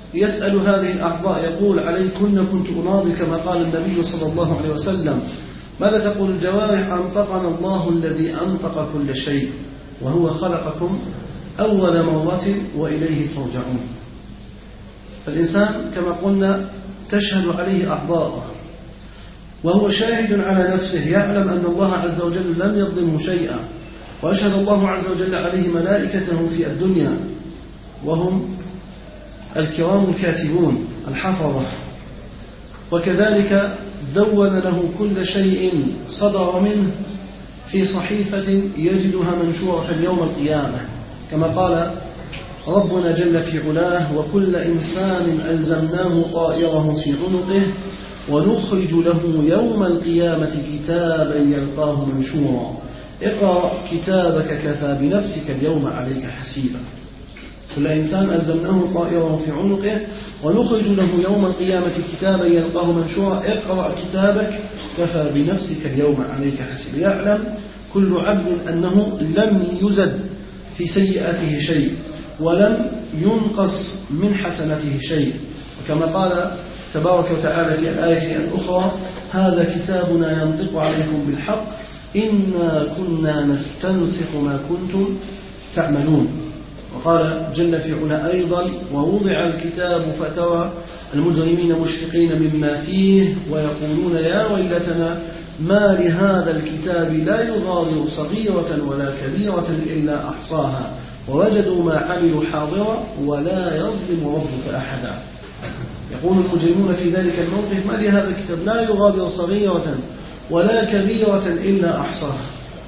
يسأل هذه الأعضاء يقول: عليكن كنت أناضل، كما قال النبي صلى الله عليه وسلم: ماذا تقول الجوارح؟ أنطقنا الله الذي أنطق كل شيء وهو خلقكم أول مرة وإليه ترجعون. فالإنسان كما قلنا تشهد عليه أعضاءه، وهو شاهد على نفسه، يعلم أن الله عز وجل لم يظلمه شيئا، وأشهد الله عز وجل عليه ملائكته في الدنيا وهم الكرام الكاتبون الحفظة، وكذلك دون له كل شيء صدر منه في صحيفة يجدها منشورة يوم القيامة، كما قال ربنا جل في علاه: وكل إنسان ألزمناه طائره في عنقه ونخرج له يوم القيامة كتابا يلقاه منشورا اقرأ كتابك كفى بنفسك اليوم عليك حسيبا. كل إنسان ألزمناه طائره في عنقه ونخرج له يوم القيامة كتابا يلقاه منشورا اقرأ كتابك كفى بنفسك اليوم عليك حسيبا. يعلم كل عبد أنه لم يزد في سيئاته شيء ولم ينقص من حسنته شيء، وكما قال تبارك وتعالى في الآية الأخرى: هذا كتابنا ينطق عليكم بالحق إنا كنا نستنسخ ما كنتم تعملون. وقال جل في علا أيضا: ووضع الكتاب فترى المجرمين مشفقين مما فيه ويقولون يا ويلتنا ما لهذا الكتاب لا يغادر صغيرة ولا كبيرة إلا أحصاها ووجدوا ما عملوا حاضرا ولا يظلم ربك أحدا. يقول المجرمون في ذلك الموقف: ما لهذا الكتاب لا يغادر صغيرة ولا كبيرة إلا أحصاها،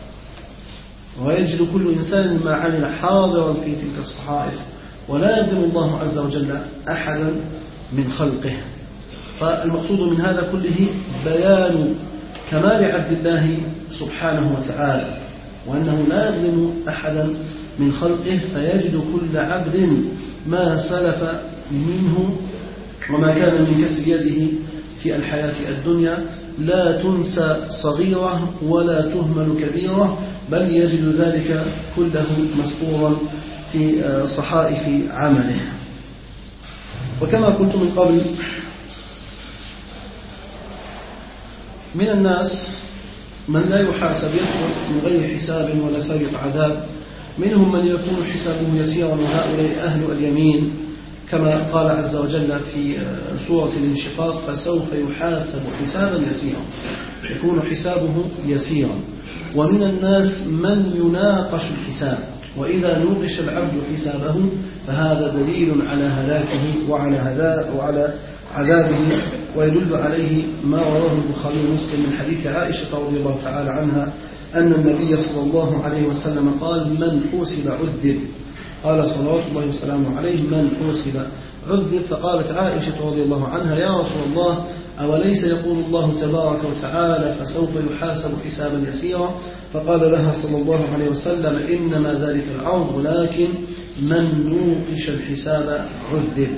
ويجد كل إنسان ما عمل حاضرا في تلك الصحائف ولا يظلم الله عز وجل أحدا من خلقه. فالمقصود من هذا كله بيان كمال عدل الله سبحانه وتعالى، وأنه لا يظلم أحدا من خلقه، فيجد كل عبد ما سلف منه وما كان من كسب يده في الحياة الدنيا، لا تنسى صغيرة ولا تهمل كبيرة، بل يجد ذلك كله مسطورا في صحائف عمله. وكما قلت من قبل، من الناس من لا يحاسب يدخل من غير حساب ولا سابق عذاب، منهم من يكون حسابه يسيرا وهؤلاء أهل اليمين، كما قال عز وجل في سورة الانشقاق: فسوف يحاسب حسابا يسيرا، يكون حسابه يسيرا. ومن الناس من يناقش الحساب، وإذا نوقش العبد حسابه فهذا دليل على هلاكه وعلى عذابه، ويدل عليه ما رواه البخاري ومسلم من حديث عائشة رضي الله تعالى عنها أن النبي صلى الله عليه وسلم قال: من حوسب عذب. قال صلوات الله وسلامه عليه: من حوسب عذب. فقالت عائشة رضي الله عنها: يا رسول الله، أوليس يقول الله تبارك وتعالى فسوف يحاسب حسابا يسيرا؟ فقال لها صلى الله عليه وسلم: إنما ذلك العرض، ولكن من نوقش الحساب عذب.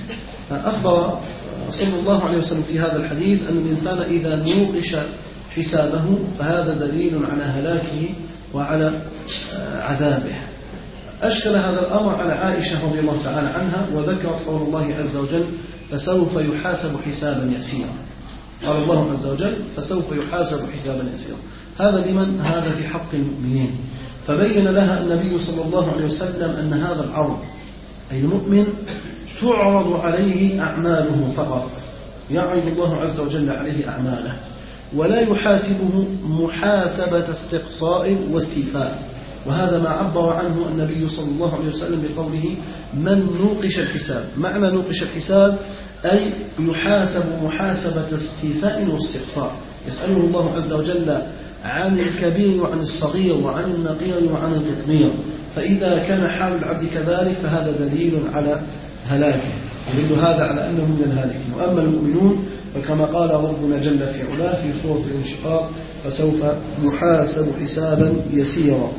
أخبر صلى الله عليه وسلم في هذا الحديث أن الإنسان إذا نوقش حسابه فهذا دليل على هلاكه وعلى عذابه. أشكل هذا الأمر على عائشة رضي الله تعالى عنها، وذكرت قول الله عز وجل: فسوف يحاسب حسابا يسيرا. قال الله عز وجل: فسوف يحاسب حسابا يسيرا. هذا لمن؟ هذا في حق المؤمنين. فبين لها النبي صلى الله عليه وسلم أن هذا العرض، أي المؤمن، تعرض عليه أعماله فقط، يعرض الله عز وجل عليه أعماله، ولا يحاسبه محاسبة استقصاء واستيفاء. وهذا ما عبر عنه النبي صلى الله عليه وسلم بقوله: من نوقش الحساب. معنى نوقش الحساب أي يحاسب محاسبة استيفاء واستقصاء، يسأله الله عز وجل عن الكبير وعن الصغير وعن النقير وعن القطمير. فإذا كان حال العبد كذلك فهذا دليل على هلاكه، يدل هذا على أنه من الهالكين. وأما المؤمنون فكما قال ربنا جل في علاه في سورة الانشقاق: فسوف يحاسب حسابا يسيرا.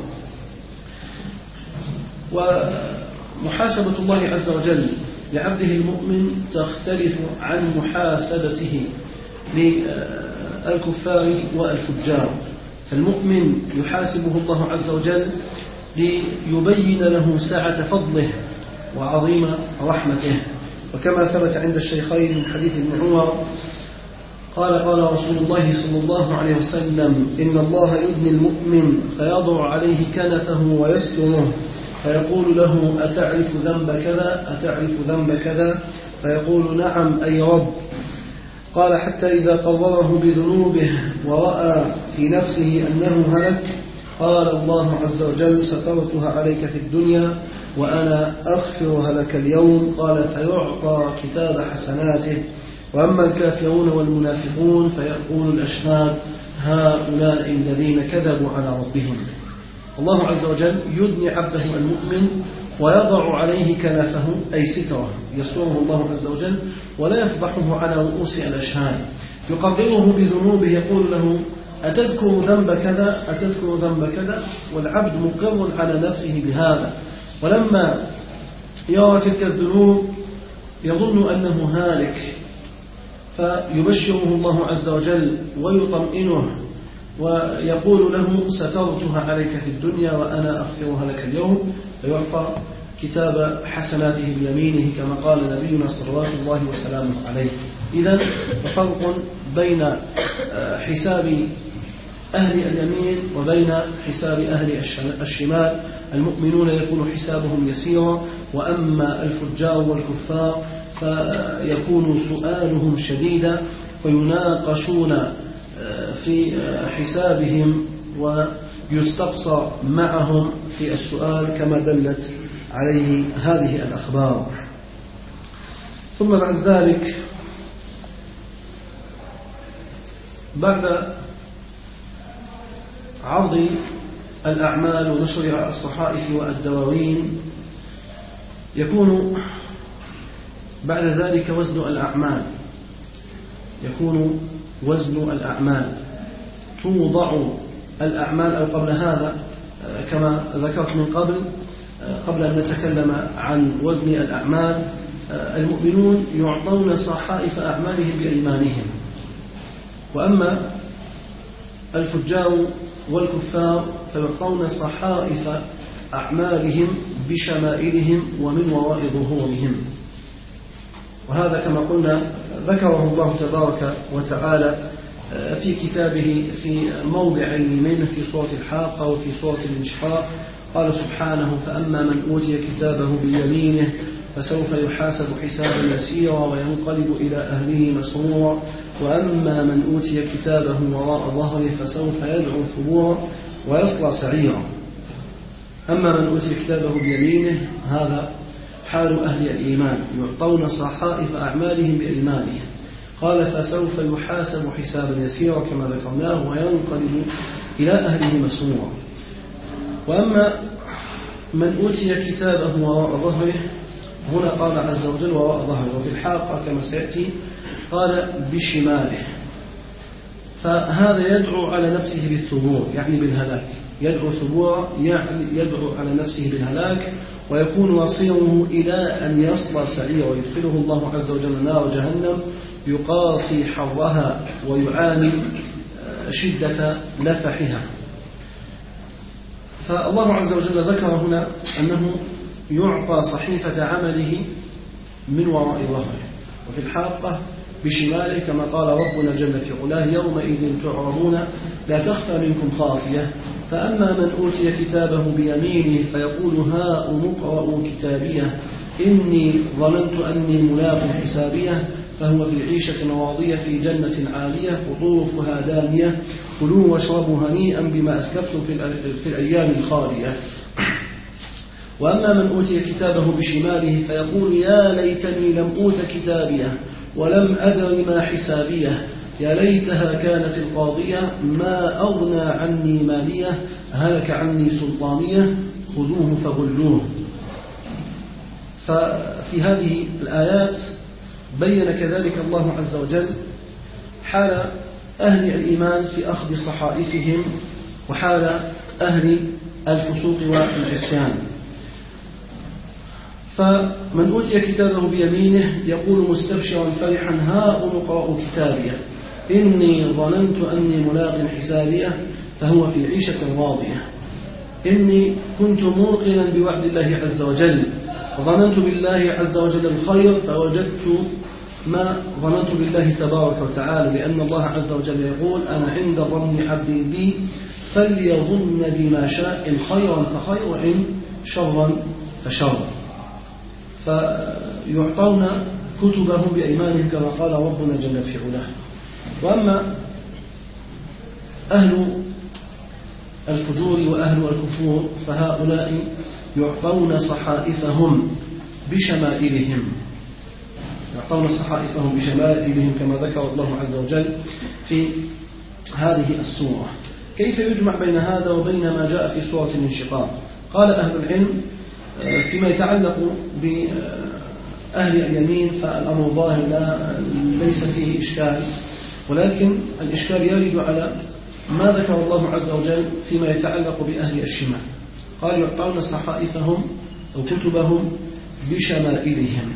ومحاسبة الله عز وجل لعبده المؤمن تختلف عن محاسبته للكفار والفجار. فالمؤمن يحاسبه الله عز وجل ليبين له سعة فضله وعظيم رحمته، وكما ثبت عند الشيخين من حديث ابن عمر قال قال رسول الله صلى الله عليه وسلم إن الله يدني المؤمن فيضع عليه كنفه ويستره فيقول له أتعرف ذنب كذا أتعرف ذنب كذا فيقول نعم أي رب. قال حتى إذا قرره بذنوبه ورأى في نفسه أنه هلك قال الله عز وجل سترتها عليك في الدنيا وأنا أغفرها لك اليوم. قال فيعطى كتاب حسناته. وأما الكافرون والمنافقون فيقول الأشهاد هؤلاء الذين كذبوا على ربهم. الله عز وجل يدني عبده المؤمن ويضع عليه كنفه أي ستره يسره الله عز وجل ولا يفضحه على رؤوس الأشهاد. يقرره بذنوبه يقول له أتذكر ذنب كذا أتذكر ذنب كذا والعبد مقر على نفسه بهذا. ولما يرى تلك الذنوب يظن أنه هالك فيبشره الله عز وجل ويطمئنه ويقول له سترتها عليك في الدنيا وأنا أغفرها لك اليوم. فيعطى كتاب حسناته بيمينه كما قال نبينا صلوات الله وسلامه عليه. إذن فرق بين حساب أهل اليمين وبين حساب أهل الشمال. المؤمنون يكون حسابهم يسيرا وأما الفجار والكفار فيكون سؤالهم شديدا ويناقشون في حسابهم ويستقصى معهم في السؤال كما دلت عليه هذه الأخبار. ثم بعد ذلك بعد عرض الأعمال ونشر الصحائف والدواوين يكون بعد ذلك وزن الأعمال. يكون وزن الأعمال توضع الأعمال أو قبل هذا كما ذكرت من قبل أن نتكلم عن وزن الأعمال المؤمنون يعطون صحائف أعمالهم بأيمانهم. وأما الفجار والكفار فيعطون صحائف أعمالهم بشمائلهم ومن وراء ظهورهم. وهذا كما قلنا ذكره الله تبارك وتعالى في كتابه في موضع منه في سورة الحاقة وفي سورة الانشقاق. قال سبحانه فأما من أوتي كتابه بيمينه فسوف يحاسب حسابا يسيرا وينقلب إلى أهله مسرورا وأما من أوتي كتابه وراء ظهره فسوف يدعو ثبورا ويصلى سعيرا. أما من أوتي كتابه بيمينه هذا حال أهل الإيمان يعطون صحائف أعمالهم بإيمانهم. قال فسوف يحاسب حسابا يسيرا كما ذكرناه وينقلب إلى أهله مسرورا. وأما من أوتي كتابه وراء ظهره هنا قال عز وجل وراء ظهره وفي الحاقة كما سيأتي قال بشماله. فهذا يدعو على نفسه بالثبور يعني بالهلاك. يدعو ثبورا يعني يدعو على نفسه بالهلاك ويكون مصيره إلى أن يصلى سعيرا ويدخله الله عز وجل نار جهنم يقاسي حرها ويعاني شدة لفحها. فالله عز وجل ذكر هنا أنه يعطى صحيفة عمله من وراء ظهره وفي الحاقة بشماله كما قال ربنا جل في علاه يومئذ تعرضون لا تخفى منكم خافية. فأما من أوتي كتابه بيمينه فيقول هاؤم اقرءوا كتابيه إني ظننت أني ملاق حسابيه فهو في عيشة راضية في جنة عالية قطوفها دانية كلوا واشربوا هنيئا بما أسلفتم في الأيام الخالية. وأما من أوتي كتابه بشماله فيقول يا ليتني لم أوت كتابيه ولم أدر ما حسابيه يا ليتها كانت القاضية ما أغنى عني مالية هلك عني سلطانية خذوه فغلوه. ففي هذه الآيات بين كذلك الله عز وجل حال أهل الإيمان في أخذ صحائفهم وحال أهل الفسوق والعصيان. فمن أوتي كتابه بيمينه يقول مستبشرا فرحا هاؤم اقرءوا كتابيه إني ظننت أني ملاق حسابيه فهو في عيشة راضية. إني كنت موقنا بوعد الله عز وجل وظننت بالله عز وجل الخير فوجدت ما ظننت بالله تبارك وتعالى، لأن الله عز وجل يقول أنا عند ظن عبدي بي فليظن بما شاء، إن خيرا فخير وإن شرا فشر. فيعطون كتبهم بأيمانهم كما قال ربنا جل في علاه. وأما أهل الفجور وأهل الكفور فهؤلاء يعطون صحائفهم بشمائلهم، كما ذكر الله عز وجل في هذه السورة. كيف يجمع بين هذا وبين ما جاء في سورة الانشقاق؟ قال أهل العلم فيما يتعلق بأهل اليمين فالأمر ظاهر ليس فيه إشكال، ولكن الإشكال يرد على ما ذكر الله عز وجل فيما يتعلق بأهل الشمال. قال يعطون صحائفهم أو كتبهم بشمائلهم،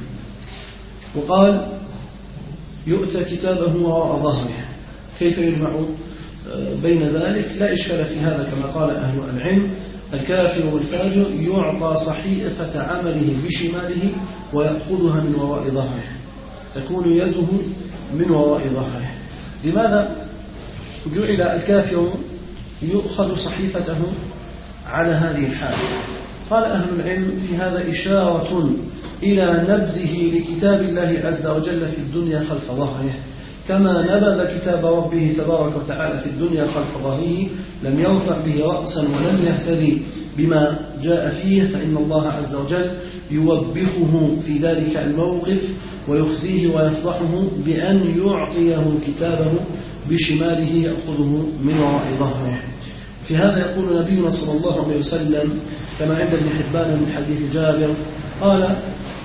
وقال يؤتى كتابه وراء ظهره. كيف يجمع بين ذلك؟ لا إشكال في هذا كما قال أهل العلم. الكافر والفاجر يعطى صحيفة عمله بشماله ويأخذها من وراء ظهره، تكون يده من وراء ظهره. لماذا جعل الكافر يؤخذ صحيفته على هذه الحال؟ قال أهل العلم في هذا إشارة إلى نبذه لكتاب الله عز وجل في الدنيا خلف ظهره، كما نبذ كتاب ربه تبارك وتعالى في الدنيا خلف ظهره، لم يرفع به رأسا ولم يهتدي بما جاء فيه، فإن الله عز وجل يوبخه في ذلك الموقف ويخزيه ويفضحه بأن يعطيه كتابه بشماله يأخذه من وراء ظهره. في هذا يقول نبينا صلى الله عليه وسلم كما عند ابن حبان من حديث جابر قال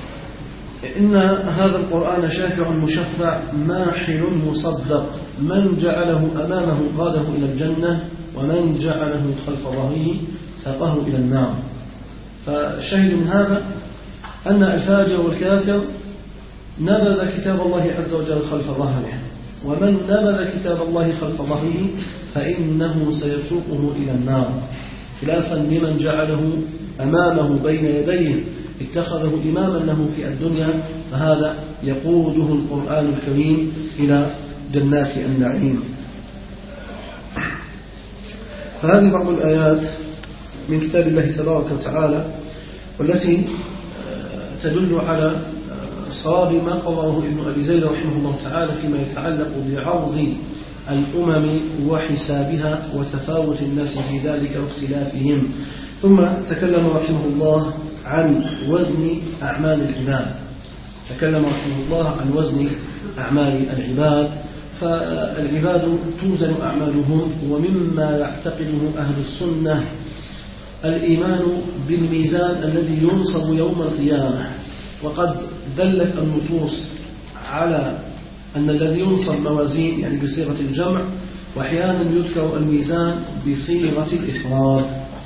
إن هذا القرآن شافع مشفع ماحل مصدق، من جعله أمامه قاده إلى الجنة ومن جعله خلف ظهره ساقه إلى النار. فشهد من هذا أن الفاجر والكافر نبذ كتاب الله عز وجل خلف ظهره، ومن نبذ كتاب الله خلف ظهره فإنه سيسوقه إلى النار، خلافا لمن جعله أمامه بين يديه اتخذه إماما له في الدنيا، فهذا يقوده القرآن الكريم إلى جنات النعيم. فهذه بعض الآيات من كتاب الله تبارك وتعالى والتي تدل على صواب ما قرأه ابن أبي زيد رحمه الله تعالى فيما يتعلق بعرض الأمم وحسابها وتفاوت الناس في ذلك واختلافهم. ثم تكلم رحمه الله عن وزن أعمال العباد، فالعباد توزن أعمالهم، ومما يعتقده أهل السنة الإيمان بالميزان الذي ينصب يوم القيامة. وقد دلت النصوص على أن الذي ينصب موازين يعني بصيغة الجمع، وأحيانا يذكر الميزان بصيغة الإفراد.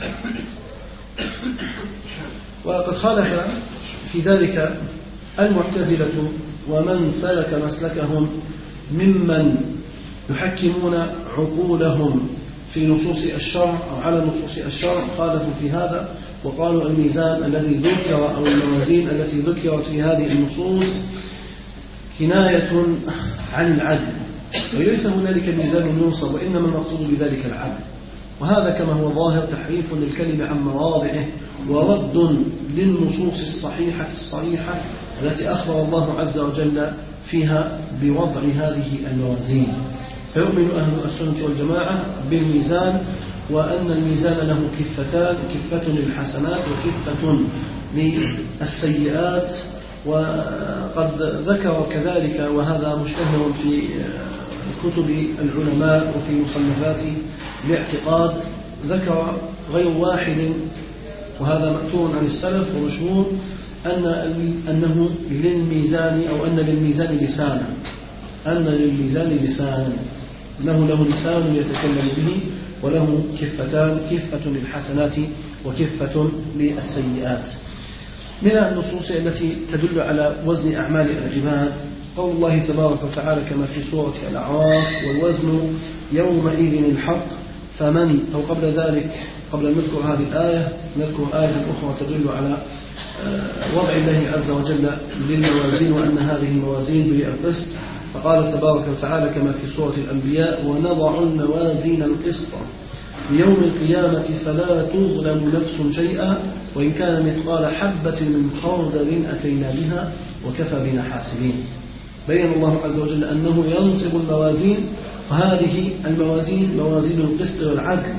وقد خالف في ذلك المعتزلة ومن سلك مسلكهم ممن يحكمون عقولهم في نصوص الشرع أو على نصوص الشرع، خالفوا في هذا وقالوا الميزان الذي ذكر أو الموازين التي ذكرت في هذه النصوص كناية عن العدل، وليس هنالك ميزان ينصب، وإنما المقصود بذلك العدل. وهذا كما هو ظاهر تحريف للكلمة عن مواضعه ورد للنصوص الصحيحة التي أخبر الله عز وجل فيها بوضع هذه الموازين. فيؤمن أهل السنة والجماعة بالميزان، وأن الميزان له كفتان، كفة للحسنات وكفة للسيئات. وقد ذكر كذلك، وهذا مشتهر في كتب العلماء وفي مصنفات الاعتقاد، ذكر غير واحد وهذا مأثور عن السلف ومشهور أنه للميزان أو أن للميزان لسانا، أنه له لسان يتكلم به، وله كفتان، كفة للحسنات وكفة للسيئات. من النصوص التي تدل على وزن أعمال العباد قول الله تبارك وتعالى كما في سورة الأعراف: والوزن يومئذ الحق فمن، أو قبل ذلك قبل أن نذكر هذه الآية نذكر آية أخرى تدل على وضع الله عز وجل للموازين وأن هذه الموازين بالقسط. فقال تبارك وتعالى كما في سورة الأنبياء: ونضع الموازين القسط ليوم القيامة فلا تظلم نفس شيئا وإن كان مثقال حبة من خردل أتينا بها وكفى بنا حاسبين. بين الله عز وجل أنه ينصب الموازين، وهذه الموازين موازين القسط والعدل،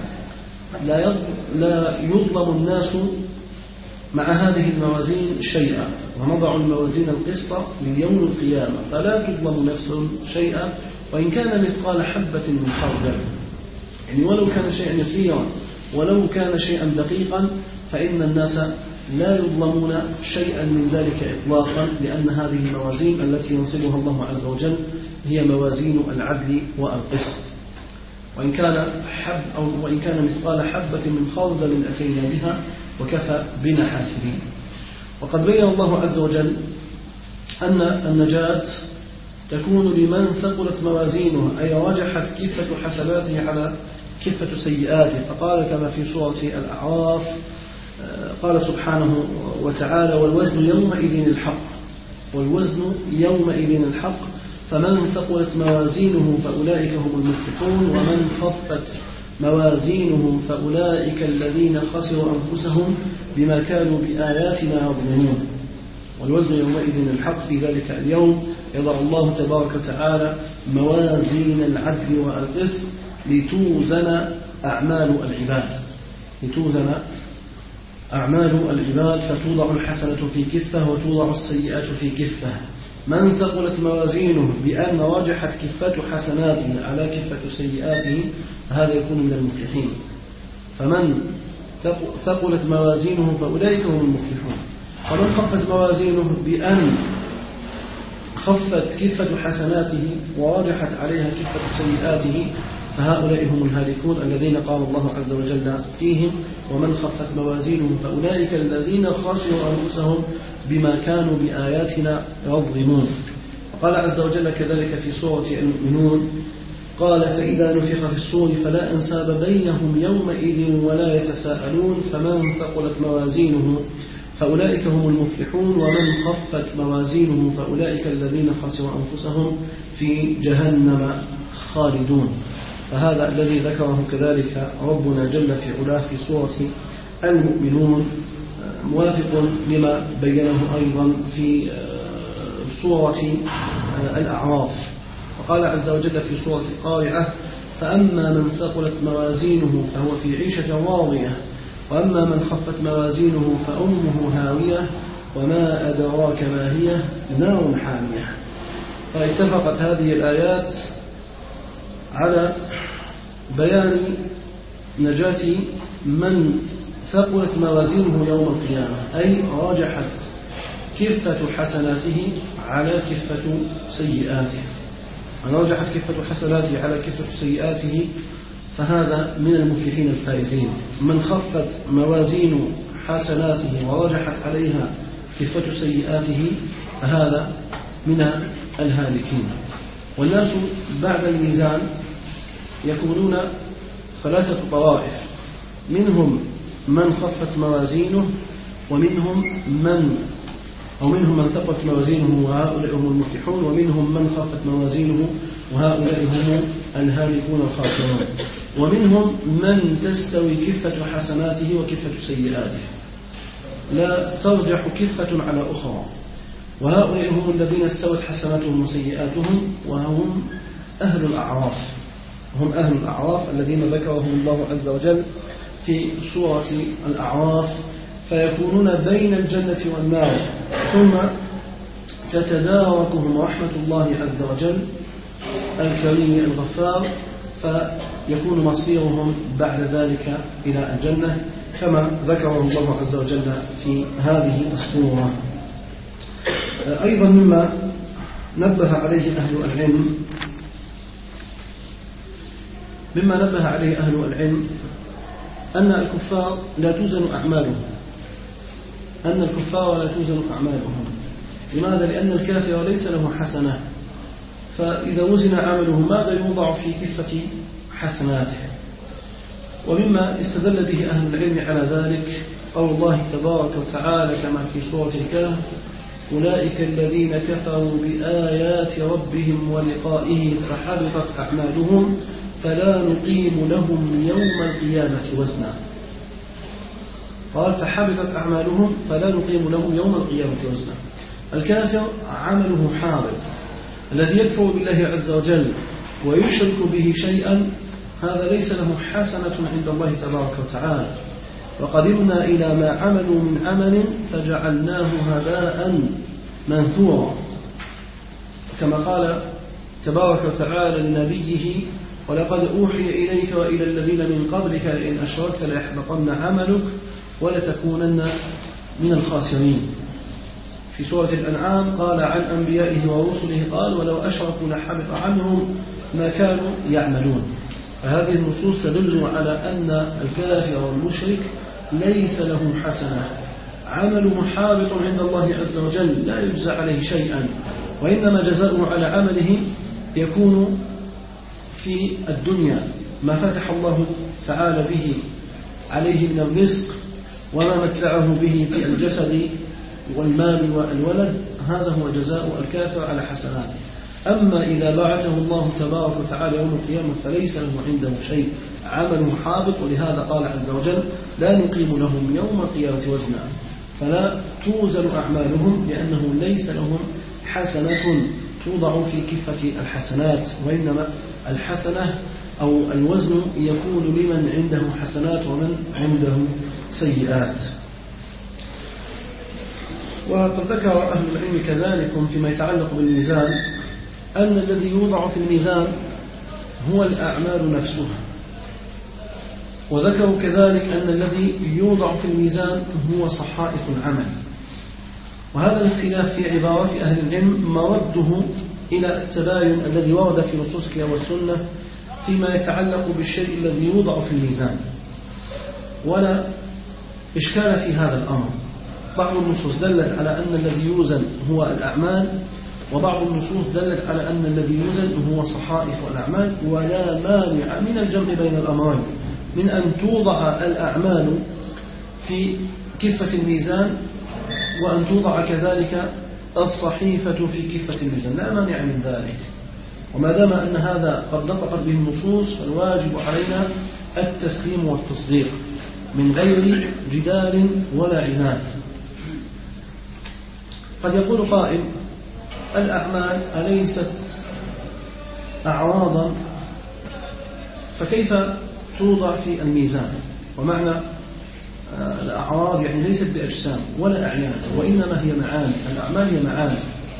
لا يظلم الناس مع هذه الموازين شيئا. ونضع الموازين القسط ليوم القيامة فلا تظلم نفس شيئا وإن كان مثقال حبة من خردل، يعني ولو كان شيئا يسيرا ولو كان شيئا دقيقا فإن الناس لا يظلمون شيئا من ذلك إطلاقا، لأن هذه الموازين التي ينصبها الله عز وجل هي موازين العدل والقسط. وإن كان مثقال حبة من خردل أتينا بها وكفى بنا حاسبين. وقد بين الله عز وجل أن النجاة تكون لمن ثقلت موازينه، أي رجحت كفة حسناته على كفة سيئاته. فقال كما في سورة الأعراف قال سبحانه وتعالى: والوزن يومئذ الحق، والوزن يومئذ الحق فمن ثقلت موازينه فأولئك هم المفلحون ومن خفت موازينه فأولئك الذين خسروا أنفسهم بما كانوا بآياتنا يظلمون. والوزن يومئذ الحق، في ذلك اليوم يضع الله تبارك وتعالى موازين العدل والقسط لتوزن أعمال العباد، فتوضع الحسنة في كفة وتوضع السيئات في كفة. من ثقلت موازينه بأن رجحت كفة حسناته على كفة سيئاته هذا يكون من المفلحين. فمن ثقلت موازينه فأولئك هم المفلحون. ومن خفت موازينه بأن خفت كفة حسناته ورجحت عليها كفة سيئاته فهؤلاء هم الهالكون الذين قال الله عز وجل فيهم: ومن خفت موازينه فأولئك الذين خسروا أنفسهم بما كانوا بآياتنا يظلمون. وقال عز وجل كذلك في سورة المؤمنون: قال فإذا نفخ في الصور فلا أنساب بينهم يومئذ ولا يتساءلون فمن ثقلت موازينه فأولئك هم المفلحون ومن خفت موازينه فأولئك الذين خسروا أنفسهم في جهنم خالدون. فهذا الذي ذكره كذلك ربنا جل في علاه في سورة المؤمنون موافق لما بينه أيضا في سورة الأعراف. وقال عز وجل في سورة القارعة: فأما من ثقلت موازينه فهو في عيشة راضية وأما من خفت موازينه فأمه هاوية وما أدراك ما هي نار حامية. فاتفقت هذه الآيات على بيان نجاة من ثقلت موازينه يوم القيامة، أي راجحت كفة حسناته على كفة سيئاته. من رجحت كفة حسناته على كفة سيئاته فهذا من المفلحين الفائزين. من خفت موازين حسناته ورجحت عليها كفة سيئاته فهذا من الهالكين. والناس بعد الميزان يكونون ثلاثة طوائف: منهم من خفت موازينه ومنهم من ثقلت موازينه وهؤلاء هم المفلحون ومنهم من خفت موازينه وهؤلاء هم الهالكون الخاسرون ومنهم من تستوي كفة حسناته وكفة سيئاته لا ترجح كفة على أخرى، وهؤلاء هم الذين استوت حسناتهم وسيئاتهم وهم أهل الأعراف. هم أهل الأعراف الذين ذكرهم الله عز وجل في سورة الأعراف، فيكونون بين الجنة والنار ثم تتداركهم رحمة الله عز وجل الكريم الغفار، فيكون مصيرهم بعد ذلك إلى الجنة كما ذكره الله عز وجل في هذه السورة. أيضا مما نبه عليه أهل العلم أن الكفار لا توزن أعمالهم. لماذا؟ لأن الكافر ليس له حسنة، فإذا وزن عمله ماذا يوضع في كفة حسناته؟ ومما استدل به أهل العلم على ذلك قول الله تبارك وتعالى كما في سورة الكهف: أولئك الذين كفروا بآيات ربهم ولقائه فحبطت أعمالهم فلا نقيم لهم يوم القيامة وزنا. قال: فحبطت أعمالهم فلا نقيم لهم يوم القيامة وزنا. الكافر عمله حابط، الذي يكفر بالله عز وجل ويشرك به شيئا هذا ليس له حسنة عند الله تبارك وتعالى. وقدمنا إلى ما عملوا من عمل فجعلناه هباء منثورا، كما قال تبارك وتعالى لنبيه: ولقد أوحي إليك وإلى الذين من قبلك لئن أشركت ليحبطن عملك ولتكونن من الخاسرين. في سورة الأنعام قال عن أنبيائه ورسله قال: ولو أشركوا لحبط عنهم ما كانوا يعملون. فهذه النصوص تدل على أن الكافر والمشرك ليس له حسنة، عمله حابط عند الله عز وجل لا يجزى عليه شيئا، وإنما جزاؤه على عمله يكون في الدنيا ما فتح الله تعالى به عليه من الرزق وما متعه به في الجسد والمال والولد، هذا هو جزاء الكافر على حسناته. أما إذا بعثه الله تبارك وتعالى يوم القيامة فليس له عنده شيء، عمله حابط. ولهذا قال عز وجل: لا نقيم لهم يوم القيامة وزنا، فلا توزن أعمالهم لأنه ليس لهم حسنة توضع في كفة الحسنات، وإنما الحسنة أو الوزن يكون لمن عنده حسنات ومن عنده سيئات. وقد ذكر أهل العلم كذلك فيما يتعلق بالميزان أن الذي يوضع في الميزان هو الأعمال نفسها، وذكروا كذلك أن الذي يوضع في الميزان هو صحائف العمل. وهذا الاختلاف في عبارات أهل العلم مرده إلى التباين الذي ورد في نصوص الكتاب والسنة فيما يتعلق بالشيء الذي يوضع في الميزان، ولا إشكال في هذا الأمر. بعض النصوص دلت على أن الذي يوزن هو الأعمال، وبعض النصوص دلت على أن الذي يوزن هو صحائف الأعمال، ولا مانع من الجمع بين الأمرين، من أن توضع الأعمال في كفة الميزان وأن توضع كذلك الصحيفة في كفة الميزان، لا مانع من ذلك. وما دام أن هذا قد نطقت به النصوص فالواجب علينا التسليم والتصديق من غير جدال ولا عناد. قد يقول قائل: الأعمال أليست أعراضا فكيف توضع في الميزان؟ ومعنى الأعراض يعني ليست بأجسام ولا أعيان، وإنما هي معاني. الأعمال هي معاني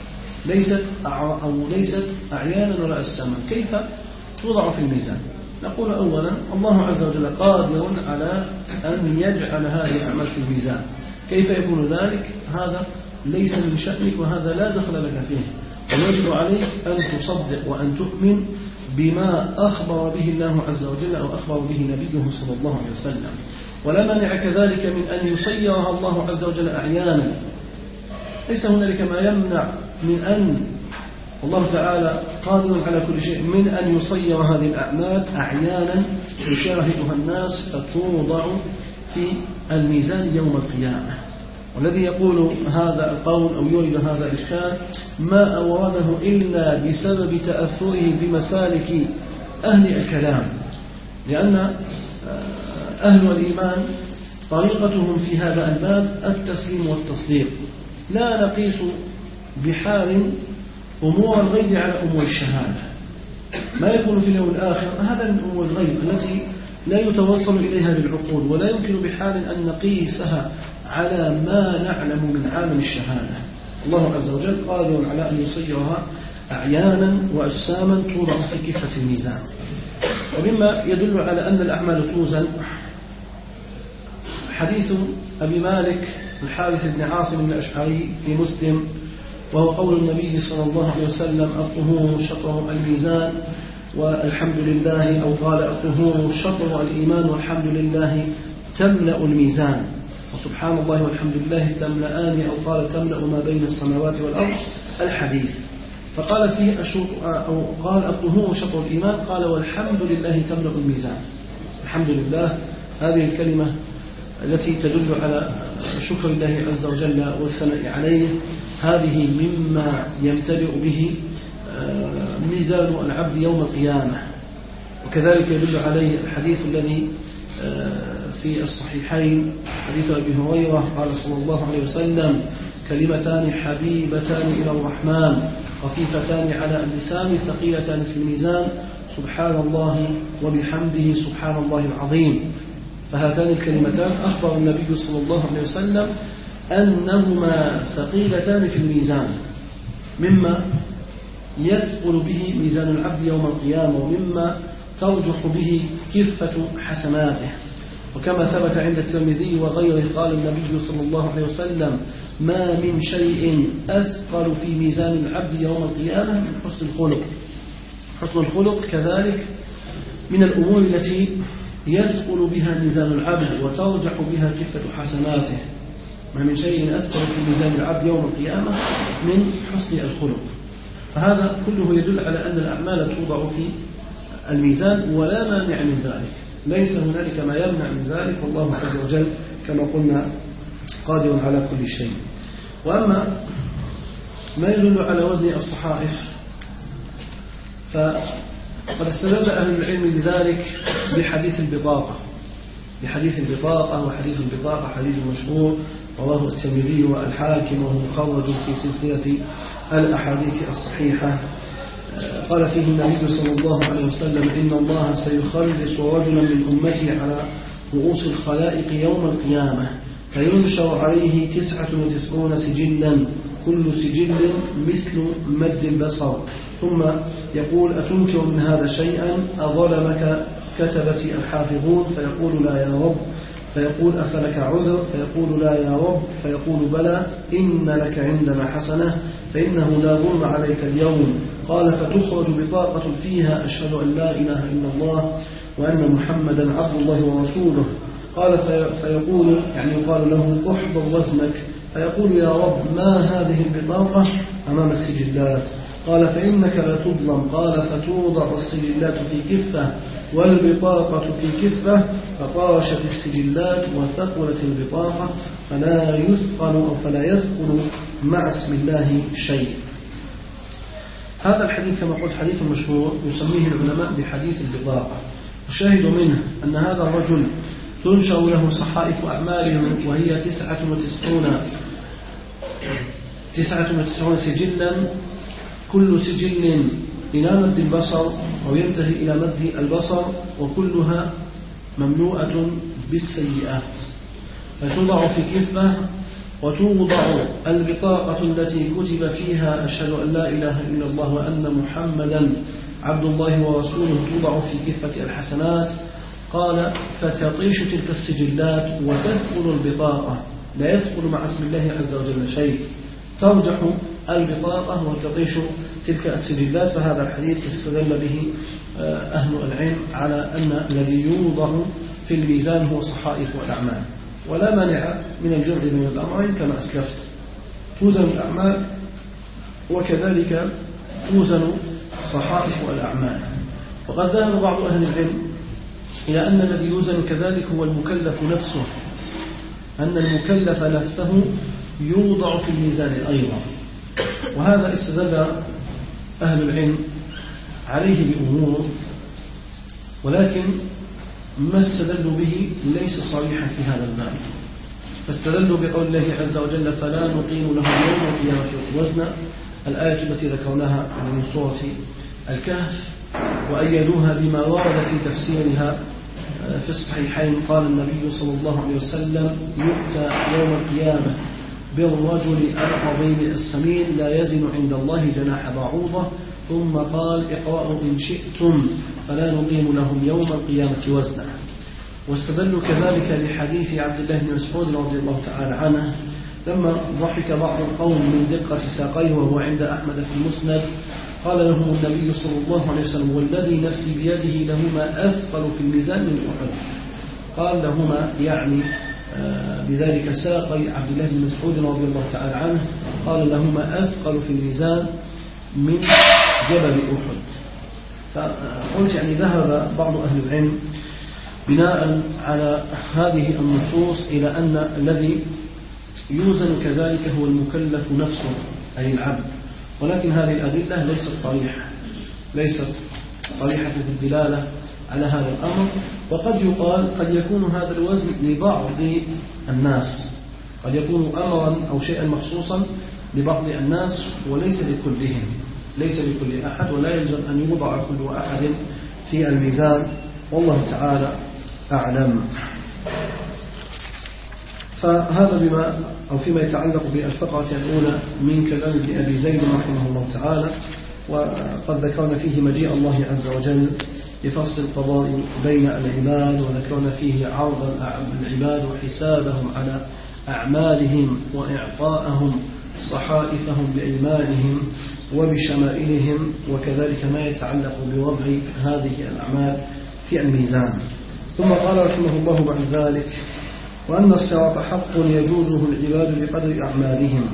ليست أعيانا ولا أجساما، كيف توضع في الميزان؟ نقول أولا: الله عز وجل قادر على أن يجعل هذه الأعمال في الميزان. كيف يكون ذلك؟ هذا ليس من شأنك وهذا لا دخل لك فيه، ويجب عليك أن تصدق وأن تؤمن بما أخبر به الله عز وجل أو أخبر به نبيه صلى الله عليه وسلم. ولا مانع كذلك من أن يصيرها الله عز وجل أعيانا، ليس هنالك ما يمنع من أن الله تعالى قادر على كل شيء من أن يصير هذه الأعمال أعيانا يشاهدها الناس فتوضع في الميزان يوم القيامة. والذي يقول هذا القول أو يريد هذا الإشكال ما أوراده إلا بسبب تأثره بمسالك أهل الكلام، لأن أهل الإيمان طريقتهم في هذا الباب التسليم والتصديق، لا نقيس بحال أمور الغيب على أمور الشهادة. ما يكون في اليوم الآخر هذا من أمور الغيب التي لا يتوصل إليها بالعقول، ولا يمكن بحال أن نقيسها على ما نعلم من عالم الشهادة. الله عز وجل قادر على أن يصيرها أعيانا وأجساما توضع في كفة الميزان. ومما يدل على أن الأعمال توزن حديث أبي مالك الحارث بن عاصم الأشعري في مسلم، وهو قول النبي صلى الله عليه وسلم: الطهور شطر الميزان والحمد لله، أو قال: الطهور شطر الإيمان والحمد لله تملأ الميزان، وسبحان الله والحمد لله تملأان، أو قال: تملأ ما بين السماوات والأرض، الحديث. فقال فيه أو قال: الطهور شطر الإيمان، قال: والحمد لله تملأ الميزان. الحمد لله. هذه الكلمة التي تدل على شكر الله عز وجل والثناء عليه، هذه مما يمتلئ به ميزان العبد يوم القيامة. وكذلك يدل عليه الحديث الذي في الصحيحين، حديث أبي هريرة قال صلى الله عليه وسلم: كلمتان حبيبتان إلى الرحمن خفيفتان على اللسان ثقيلتان في الميزان، سبحان الله وبحمده سبحان الله العظيم. فهاتان الكلمتان أخبر النبي صلى الله عليه وسلم أنهما ثقيلتان في الميزان، مما يثقل به ميزان العبد يوم القيامة، ومما ترجح به كفة حسناته. وكما ثبت عند الترمذي وغيره قال النبي صلى الله عليه وسلم: ما من شيء أثقل في ميزان العبد يوم القيامة من حسن الخلق. حسن الخلق كذلك من الأمور التي يثقل بها ميزان العبد وترجح بها كفة حسناته. ما من شيء أثقل في ميزان العبد يوم القيامة من حسن الخلق. فهذا كله يدل على أن الأعمال توضع في الميزان، ولا مانع من ذلك، ليس هنالك ما يمنع من ذلك، والله عز وجل كما قلنا قادر على كل شيء. وأما ما يدل على وزن الصحائف فقد استدل أهل العلم لذلك بحديث البطاقة. وحديث البطاقة حديث مشهور رواه الترمذي والحاكم، وهو مخرج في سلسلة الأحاديث الصحيحة. قال فيه النبي صلى الله عليه وسلم: إن الله سيخلص رجلا من أمتي على رؤوس الخلائق يوم القيامة، فينشر عليه 99 سجلا، كل سجل مثل مد البصر، ثم يقول: أتنكر من هذا شيئا؟ أظلمك كتبتي الحافظون؟ فيقول: لا يا رب. فيقول: أفلك عذر؟ فيقول: لا يا رب. فيقول: بلى، إن لك عندنا حسنة، فإنه لا ظلم عليك اليوم. قال: فتخرج بطاقة فيها: أشهد أن لا إله إلا الله وأن محمدا عبد الله ورسوله. قال: فيقول يعني يقال له: احضر وزنك. فيقول: يا رب، ما هذه البطاقة أمام السجلات؟ قال: فإنك لا تظلم. قال: فتوضع السجلات في كفة والبطاقة في كفة، فطاشت السجلات وثقلت البطاقة، فلا يثقل مع اسم الله شيء. هذا الحديث كما قلت حديث مشهور يسميه العلماء بحديث البطاقة. الشاهد منه أن هذا الرجل تنشر له صحائف أعماله، وهي 99 سجلا، كل سجل إلى مد البصر أو ينتهي إلى مد البصر، وكلها مملوءة بالسيئات. فتوضع في كفة، وتوضع البطاقة التي كتب فيها: أشهد أن لا إله إلا الله وأن محمدا عبد الله ورسوله، توضع في كفة الحسنات. قال: فتطيش تلك السجلات وتثقل البطاقة، لا يثقل مع اسم الله عز وجل شيء، ترجح البطاقة وتطيش تلك السجلات. فهذا الحديث استدل به أهل العلم على أن الذي يوضع في الميزان هو صحائف الأعمال، ولا مانع من الجمع بين الأمرين كما أسلفت، توزن الأعمال وكذلك توزن صحائف الأعمال. وقد ذهب بعض أهل العلم إلى أن الذي يوزن كذلك هو المكلف نفسه، أن المكلف نفسه يوضع في الميزان أيضا. وهذا استدل أهل العلم عليه بأمور، ولكن ما استدلوا به ليس صريحا في هذا الباب. فاستدلوا بقول الله عز وجل: فلا نقيم له يوم القيامة وزنا، الآية التي ذكرناها من سورة الكهف، وأيدوها بما ورد في تفسيرها في الصحيحين. قال النبي صلى الله عليه وسلم: يؤتى يوم القيامة بالرجل العظيم السمين لا يزن عند الله جناح بعوضة. ثم قال: اقرأوا إن شئتم فلا نقيم لهم يوم القيامة وزنا. واستدلوا كذلك لحديث عبد الله بن مسعود رضي الله تعالى عنه لما ضحك بعض القوم من دقة ساقيه وهو عند أحمد في المسند، قال لهم النبي صلى الله عليه وسلم: والذي نفسي بيده لهما أثقل في الميزان من أحد. قال لهما يعني بذلك ساقي عبد الله بن مسعود رضي الله تعالى عنه، قال لهما أثقل في الميزان من جبل أحد. فقلت يعني ذهب بعض أهل العلم بناء على هذه النصوص إلى أن الذي يوزن كذلك هو المكلف نفسه أي العبد، ولكن هذه الأدلة ليست صريحة في الدلالة على هذا الأمر. وقد يقال قد يكون هذا الوزن لبعض الناس، قد يكون أمرا أو شيئا مخصوصا لبعض الناس وليس لكلهم، ليس لكل أحد، ولا يلزم أن يوضع كل أحد في الميزان، والله تعالى أعلم. فهذا بما أو فيما يتعلق بالفقرة الأولى من كلام ابن أبي زيد رحمه الله تعالى. وقد ذكرنا فيه مجيء الله عز وجل لفصل القضاء بين العباد، وذكرنا فيه عرض العباد وحسابهم على أعمالهم وإعطاءهم صحائفهم بأيمانهم وبشمائلهم، وكذلك ما يتعلق بوضع هذه الأعمال في الميزان. ثم قال رحمه الله بعد ذلك: وأن الصراط حق يجوزه العباد بقدر أعمالهم.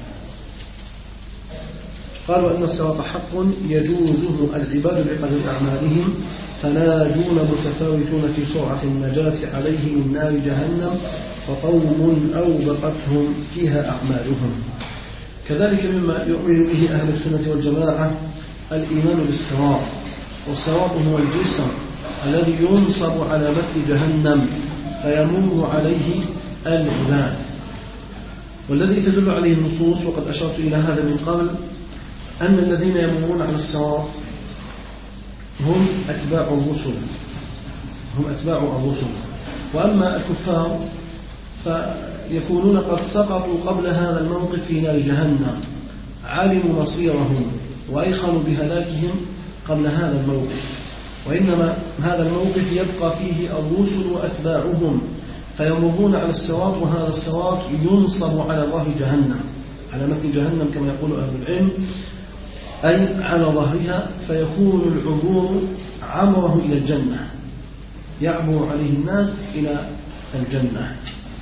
قالوا أن الصراط حق يجوزه العباد بقدر أعمالهم، فناجون متفاوتون في سرعة النجاة عليه من نار جهنم، وقوم أوبقتهم فيها أعمالهم. كذلك مما يؤمن به أهل السنة والجماعة الإيمان بالصراط، والصراط هو الجسر الذي ينصب على متن جهنم فيمر عليه العباد، والذي تدل عليه النصوص، وقد أشرت إلى هذا من قبل، أن الذين يمرون على الصراط هم أتباع الرسل، وأما الكفار فيكونون قد سقطوا قبل هذا الموقف في نار جهنم، علموا مصيرهم وأيقنوا بهلاكهم قبل هذا الموقف، وإنما هذا الموقف يبقى فيه الرسل وأتباعهم فيمرون على الصراط، وهذا الصراط ينصب على ظهر جهنم، على متن جهنم كما يقول أهل العلم، أي على ظهرها، فيكون العبور عبره إلى الجنة، يعبر عليه الناس إلى الجنة.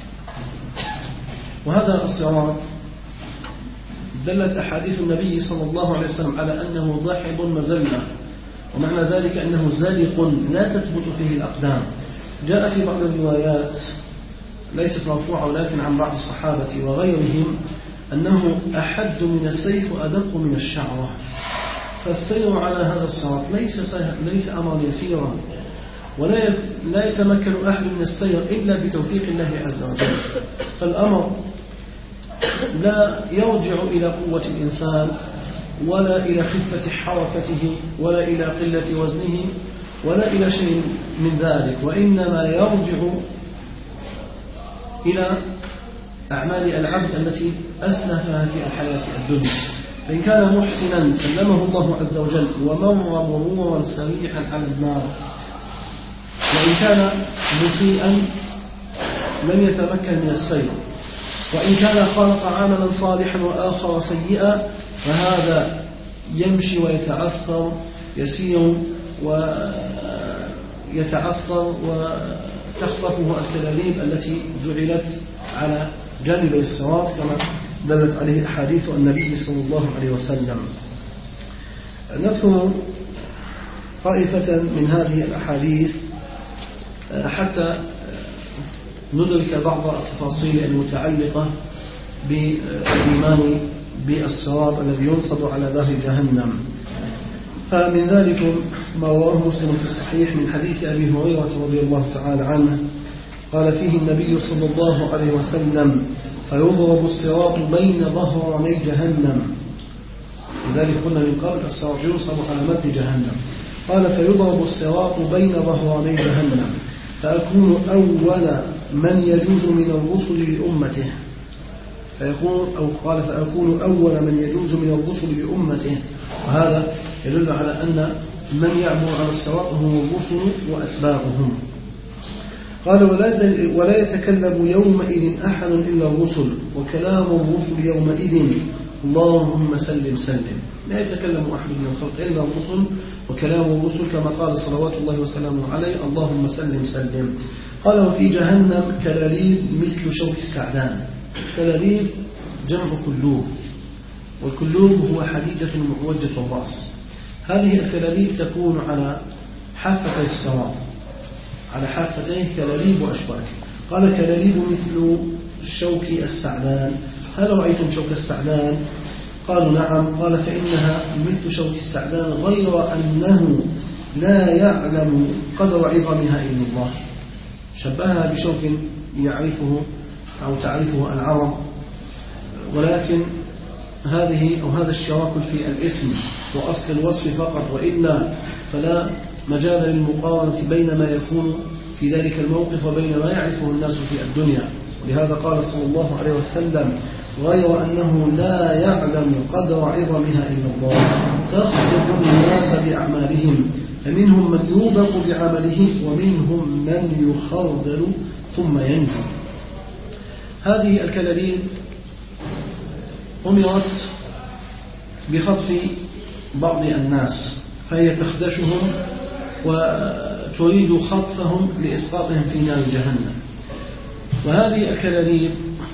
وهذا الصراط دلت أحاديث النبي صلى الله عليه وسلم على أنه ضاحب مزلة، ومعنى ذلك أنه زلق لا تثبت فيه الأقدام. جاء في بعض الروايات ليست مرفوعة ولكن عن بعض الصحابة وغيرهم أنه أحد من السيف وأدق من الشعرة. فالسير على هذا الصراط ليس أمرا يسيرا، ولا يتمكن أحد من السير إلا بتوفيق الله عز وجل. فالأمر لا يرجع إلى قوة الإنسان ولا إلى خفة حركته ولا إلى قلة وزنه ولا إلى شيء من ذلك، وإنما يرجع إلى أعمال العبد التي أسلفها في الحياة الدنيا. فإن كان محسنا سلمه الله عز وجل ومر مرورا سريعا على النار، وإن كان مسيئا لم يتمكن من السير، وإن كان خلق عملا صالحا وآخر سيئا فهذا يمشي ويتعثر، يسير ويتعثر وتخطفه الكلاليب التي جعلت على جانب الصراط كما دلت عليه أحاديث النبي صلى الله عليه وسلم. نذكر طائفة من هذه الأحاديث حتى ندرك بعض التفاصيل المتعلقة بالإيمان بالصراط الذي ينصب على ظهر جهنم. فمن ذلك ما رواه مسلم في الصحيح من حديث أبي هريرة رضي الله تعالى عنه قال فيه النبي صلى الله عليه وسلم: فيضرب الصراط بين ظهراني جهنم. لذلك قلنا من قبل الصراط ينصب على متن جهنم. قال: فيضرب الصراط بين ظهراني جهنم، فأكون أول من يجوز من الرسل لأمته. فأكون أول من يجوز من الرسل لأمته. وهذا يدل على أن من يعبر على الصراط هم الرسل وأتباعهم. قال: ولا يتكلم يومئذ أحد إلا الرسل، وكلام الرسل يومئذ اللهم سلم سلم. لا يتكلم أحد من الخلق إلا الرسل، وكلام الرسل كما قال صلوات الله وسلامه عليه اللهم سلم سلم. قال: وفي جهنم كلاليب مثل شوك السعدان. كلاليب جمع كلوب، والكلوب هو حديدة معوجة الرأس. هذه الكلاليب تكون على حافة الصراط، على حافتيه كلاليب وأشواك. قال كلاليب مثل شوك السعدان. هل رأيتم شوك السعدان؟ قالوا نعم. قال فإنها مثل شوك السعدان غير أنه لا يعلم قدر عظمها إلا الله. شبهها بشوك يعرفه أو تعرفه العرب، ولكن هذا الشراك في الاسم وأصل الوصف فقط، وإلا فلا مجال للمقارنة بين ما يكون في ذلك الموقف وبين ما يعرفه الناس في الدنيا. ولهذا قال صلى الله عليه وسلم غير أنه لا يعلم قدر عظمها إلا الله تخطف الناس بأعمالهم، فمنهم من يوبق بعمله ومنهم من يخردل ثم ينجو. هذه الكلاليب أمرت بخطف بعض الناس، فهي تخدشهم وتريد خطفهم لإسقاطهم في نار جهنم. وهذه الكلاليب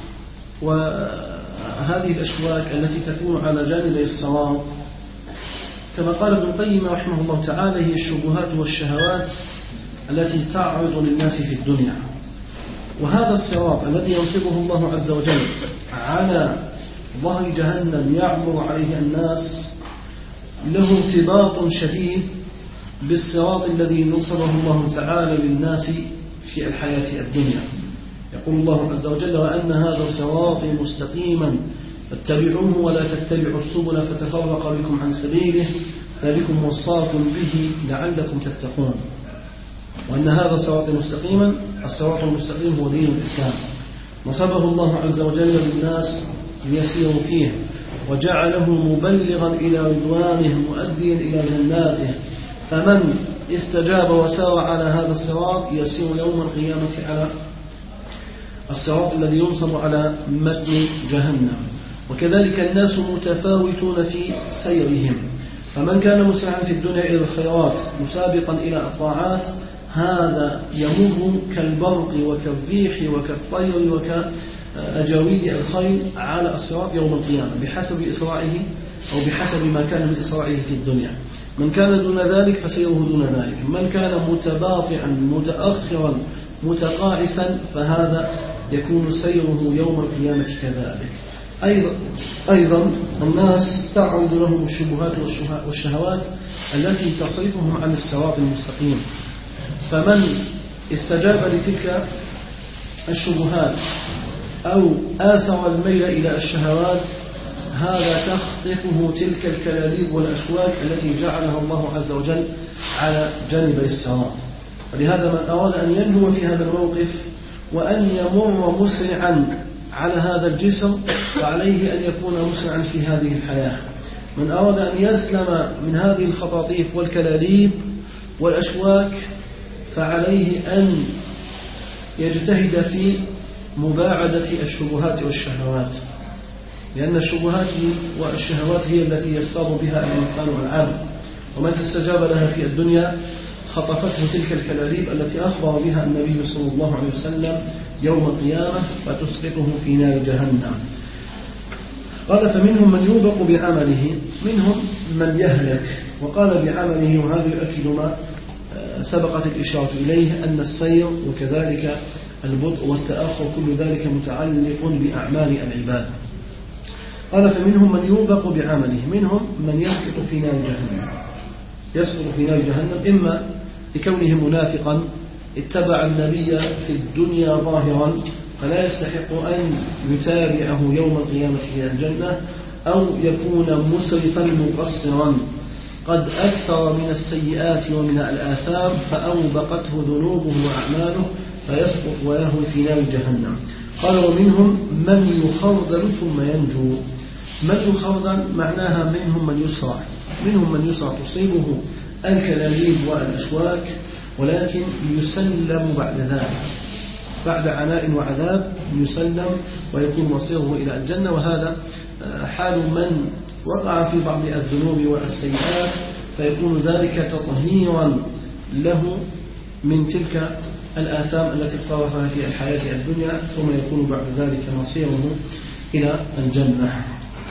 وهذه الأشواك التي تكون على جانبي الصراط كما قال ابن القيم رحمه الله تعالى هي الشبهات والشهوات التي تعرض للناس في الدنيا. وهذا الصراط الذي ينصبه الله عز وجل على ظهر جهنم يعبر عليه الناس له ارتباط شديد بالصراط الذي نصبه الله تعالى للناس في الحياة الدنيا. يقول الله عز وجل وأن هذا صراطي مستقيما فاتبعوه ولا تتبعوا السبل فتفرق بكم عن سبيله ذلكم وصاكم به لعلكم تتقون. وأن هذا صراطي مستقيما، الصراط المستقيم هو دين الإسلام نصبه الله عز وجل للناس ليسيروا فيه، وجعله مبلغا إلى رضوانه مؤديا إلى جناته. فمن استجاب وسار على هذا الصراط يسير يوم القيامة على الصراط الذي ينصب على متن جهنم. وكذلك الناس متفاوتون في سيرهم، فمن كان مسرعا في الدنيا إلى الخيرات مسابقا إلى الطاعات هذا يمر كالبرق وكالريح وكالطير وكأجاويد الخيل على الصراط يوم القيامة بحسب إسراعه أو بحسب ما كان من إسراعه في الدنيا. من كان دون ذلك فسيره دون ذلك. من كان متباطئا متأخرا متقاعسا فهذا يكون سيره يوم القيامة كذلك. أيضا الناس تعرض لهم الشبهات والشهوات التي تصرفهم عن الصراط المستقيم، فمن استجاب لتلك الشبهات أو آثر الميل إلى الشهوات هذا تخطفه تلك الكلاليب والأشواك التي جعلها الله عز وجل على جانب الصراط. ولهذا من أراد أن ينجو في هذا الموقف وأن يمر مسرعا على هذا الجسر فعليه أن يكون مسرعا في هذه الحياة. من أراد أن يسلم من هذه الخطاطيف والكلاليب والأشواك فعليه أن يجتهد في مباعدة الشبهات والشهوات، لأن الشبهات والشهوات هي التي يصطاد بها الإنسان والعبد، ومن استجاب لها في الدنيا خطفته تلك الكلاليب التي أخبر بها النبي صلى الله عليه وسلم يوم القيامة فتسقطه في نار جهنم. قال فمنهم من يوبق بعمله منهم من يهلك. وقال بعمله وهذا يؤكد ما سبقت الإشارة إليه أن السير وكذلك البطء والتأخر كل ذلك متعلق بأعمال العباد. قال فمنهم من يوبق بعمله منهم من يسقط في نار جهنم. يسقط في نار جهنم إما لكونه منافقا اتبع النبي في الدنيا ظاهرا فلا يستحق أن يتابعه يوم القيامة في الجنة، أو يكون مسرفا مقصرا قد أكثر من السيئات ومن الآثام فأوبقته ذنوبه وأعماله فيسقط ويهوي في نار جهنم. قال ومنهم من يخردل ثم ينجو. من يخردل معناها منهم من يسرع تصيبه الكلاليب والأشواك ولكن يسلم بعد ذلك بعد عناء وعذاب يسلم ويكون مصيره إلى الجنة. وهذا حال من وقع في بعض الذنوب والسيئات فيكون ذلك تطهيرا له من تلك الآثام التي اقترفها في الحياة الدنيا ثم يكون بعد ذلك مصيره إلى الجنة.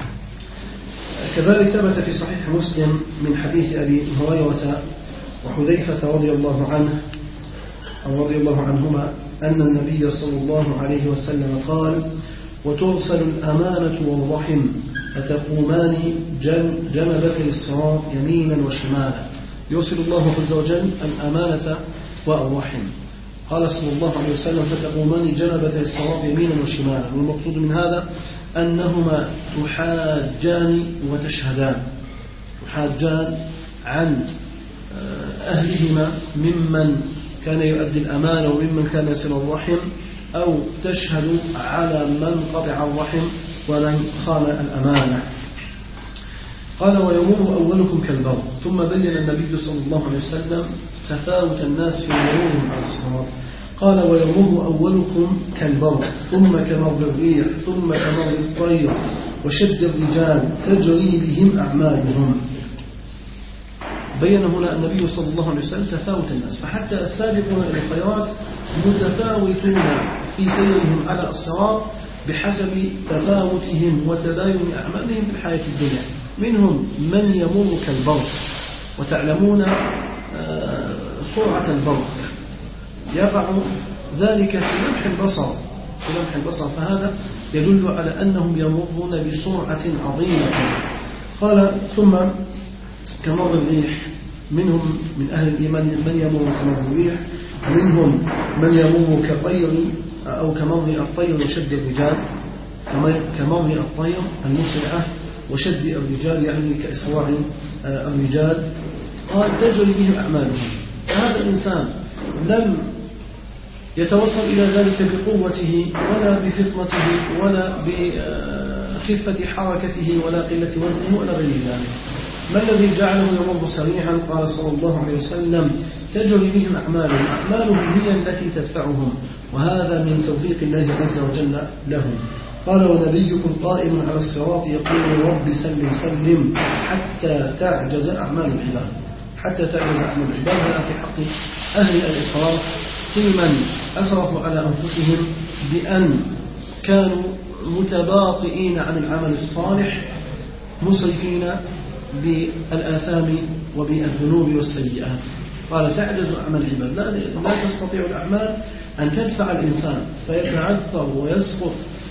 كذلك ثبت في صحيح مسلم من حديث أبي هريرة وحذيفة رضي الله عنه رضي الله عنهما أن النبي صلى الله عليه وسلم قال: وترسل الأمانة والرحم فتقومان جنبتي الصراط يمينا وشمالا. يرسل الله عز وجل الأمانة والرحم. قال صلى الله عليه وسلم: فتقومان جنبتي الصراط يمينا وشمالا. والمقصود من هذا أنهما تحاجان وتشهدان عن أهلهما ممن كان يؤدي الأمانة وممن كان يصل الرحم، أو تشهد على من قطع الرحم ومن خان الأمانة. قال: ويمر أولكم كالبر. ثم بين النبي صلى الله عليه وسلم تفاوت الناس في مرورهم على الصراط. قال: ويمر أولكم كالبر ثم كمر الريح ثم كمر الطير وشد الرجال تجري بهم أعمالهم. بين هنا النبي صلى الله عليه وسلم تفاوت الناس، فحتى السابقون إلى الخيرات متفاوتون في سيرهم على الصراط بحسب تفاوتهم وتباين أعمالهم في الحياة الدنيا. منهم من يمر كالبرق، وتعلمون سرعة البرق يقع ذلك في لمح البصر، فهذا يدل على أنهم يمرون بسرعة عظيمة. قال: ثم كمر الريح، منهم من أهل الإيمان من يمر كمر الريح، ومنهم من يمر كطير أو كمر الطير وشد الرجال، كمر الطير المسرعة وشد الرجال، يعني كإسراع الرجال. قال: تجري به أعمالهم. هذا الإنسان لم يتوصل إلى ذلك بقوته ولا بفطنته ولا بخفة حركته ولا قلة وزنه ولا غير ذلك. ما الذي جعله يمر سريعا؟ قال صلى الله عليه وسلم: تجري بهم أعمالهم هي التي تدفعهم، وهذا من توفيق الله عز وجل لهم. قال: ونبيكم قائم على الصراط يقول: رب سلم سلم حتى تعجز أعمال العباد. هذا في حق أهل الإسراف، في من أسرفوا على أنفسهم بأن كانوا متباطئين عن العمل الصالح، مسرفين بالآثام وبالذنوب والسيئات. قال: تعجز أعمال العباد، لا تستطيع الأعمال أن تدفع الإنسان فيتعثر ويسقط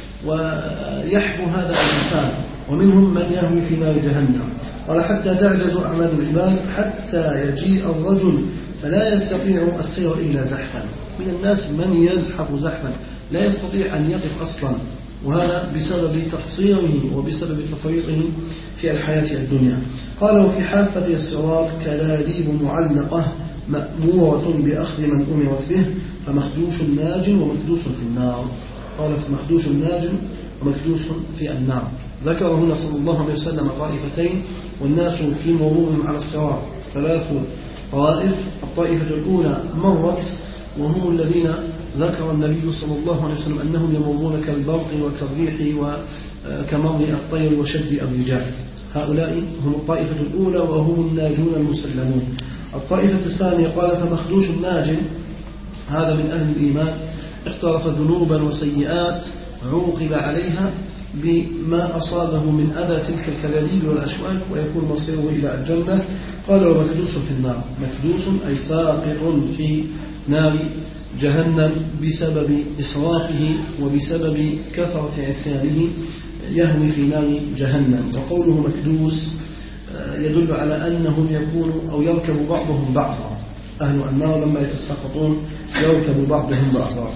ويحفو هذا الإنسان. ومنهم من يهوي في نار جهنم. قال: حتى تعجز أعمال العباد حتى يجيء الرجل فلا يستطيع السير إلا زحفا. من الناس من يزحف زحفا لا يستطيع أن يقف أصلا، وهذا بسبب تقصيره وبسبب تفريطه في الحياة الدنيا. قال: وفي حافة الصراط كلاليب معلقة مأمورة بأخذ من أمرت به، فمخدوش ناج ومكدوس في النار. قال: فمخدوش ناج ومكدوس في النار. ذكر هنا صلى الله عليه وسلم طائفتين، والناس في مرورهم على الصراط 3 طوائف. الطائفة الأولى مرت، وهم الذين ذكر النبي صلى الله عليه وسلم أنهم يمرون كالبرق وكالريح وكمر الطير وشد الرجال. هؤلاء هم الطائفة الأولى وهم الناجون المسلمون. الطائفة الثانية قال: فمخدوش الناج، هذا من أهل الإيمان اقترف ذنوبا وسيئات عوقب عليها بما أصابه من أذى تلك الكلاليب والأشواك، ويكون مصيره إلى الجنة. قال: ومكدوس في النار. مكدوس أي ساقط في نار جهنم بسبب إسرافه وبسبب كثرة عصيانه، يهوي في نار جهنم. وقوله مكدوس يدل على أنهم يكونوا أو يركب بعضهم بعضا. أهل النار لما يتساقطون يركب بعضهم بعضا.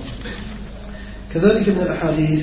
كذلك من الأحاديث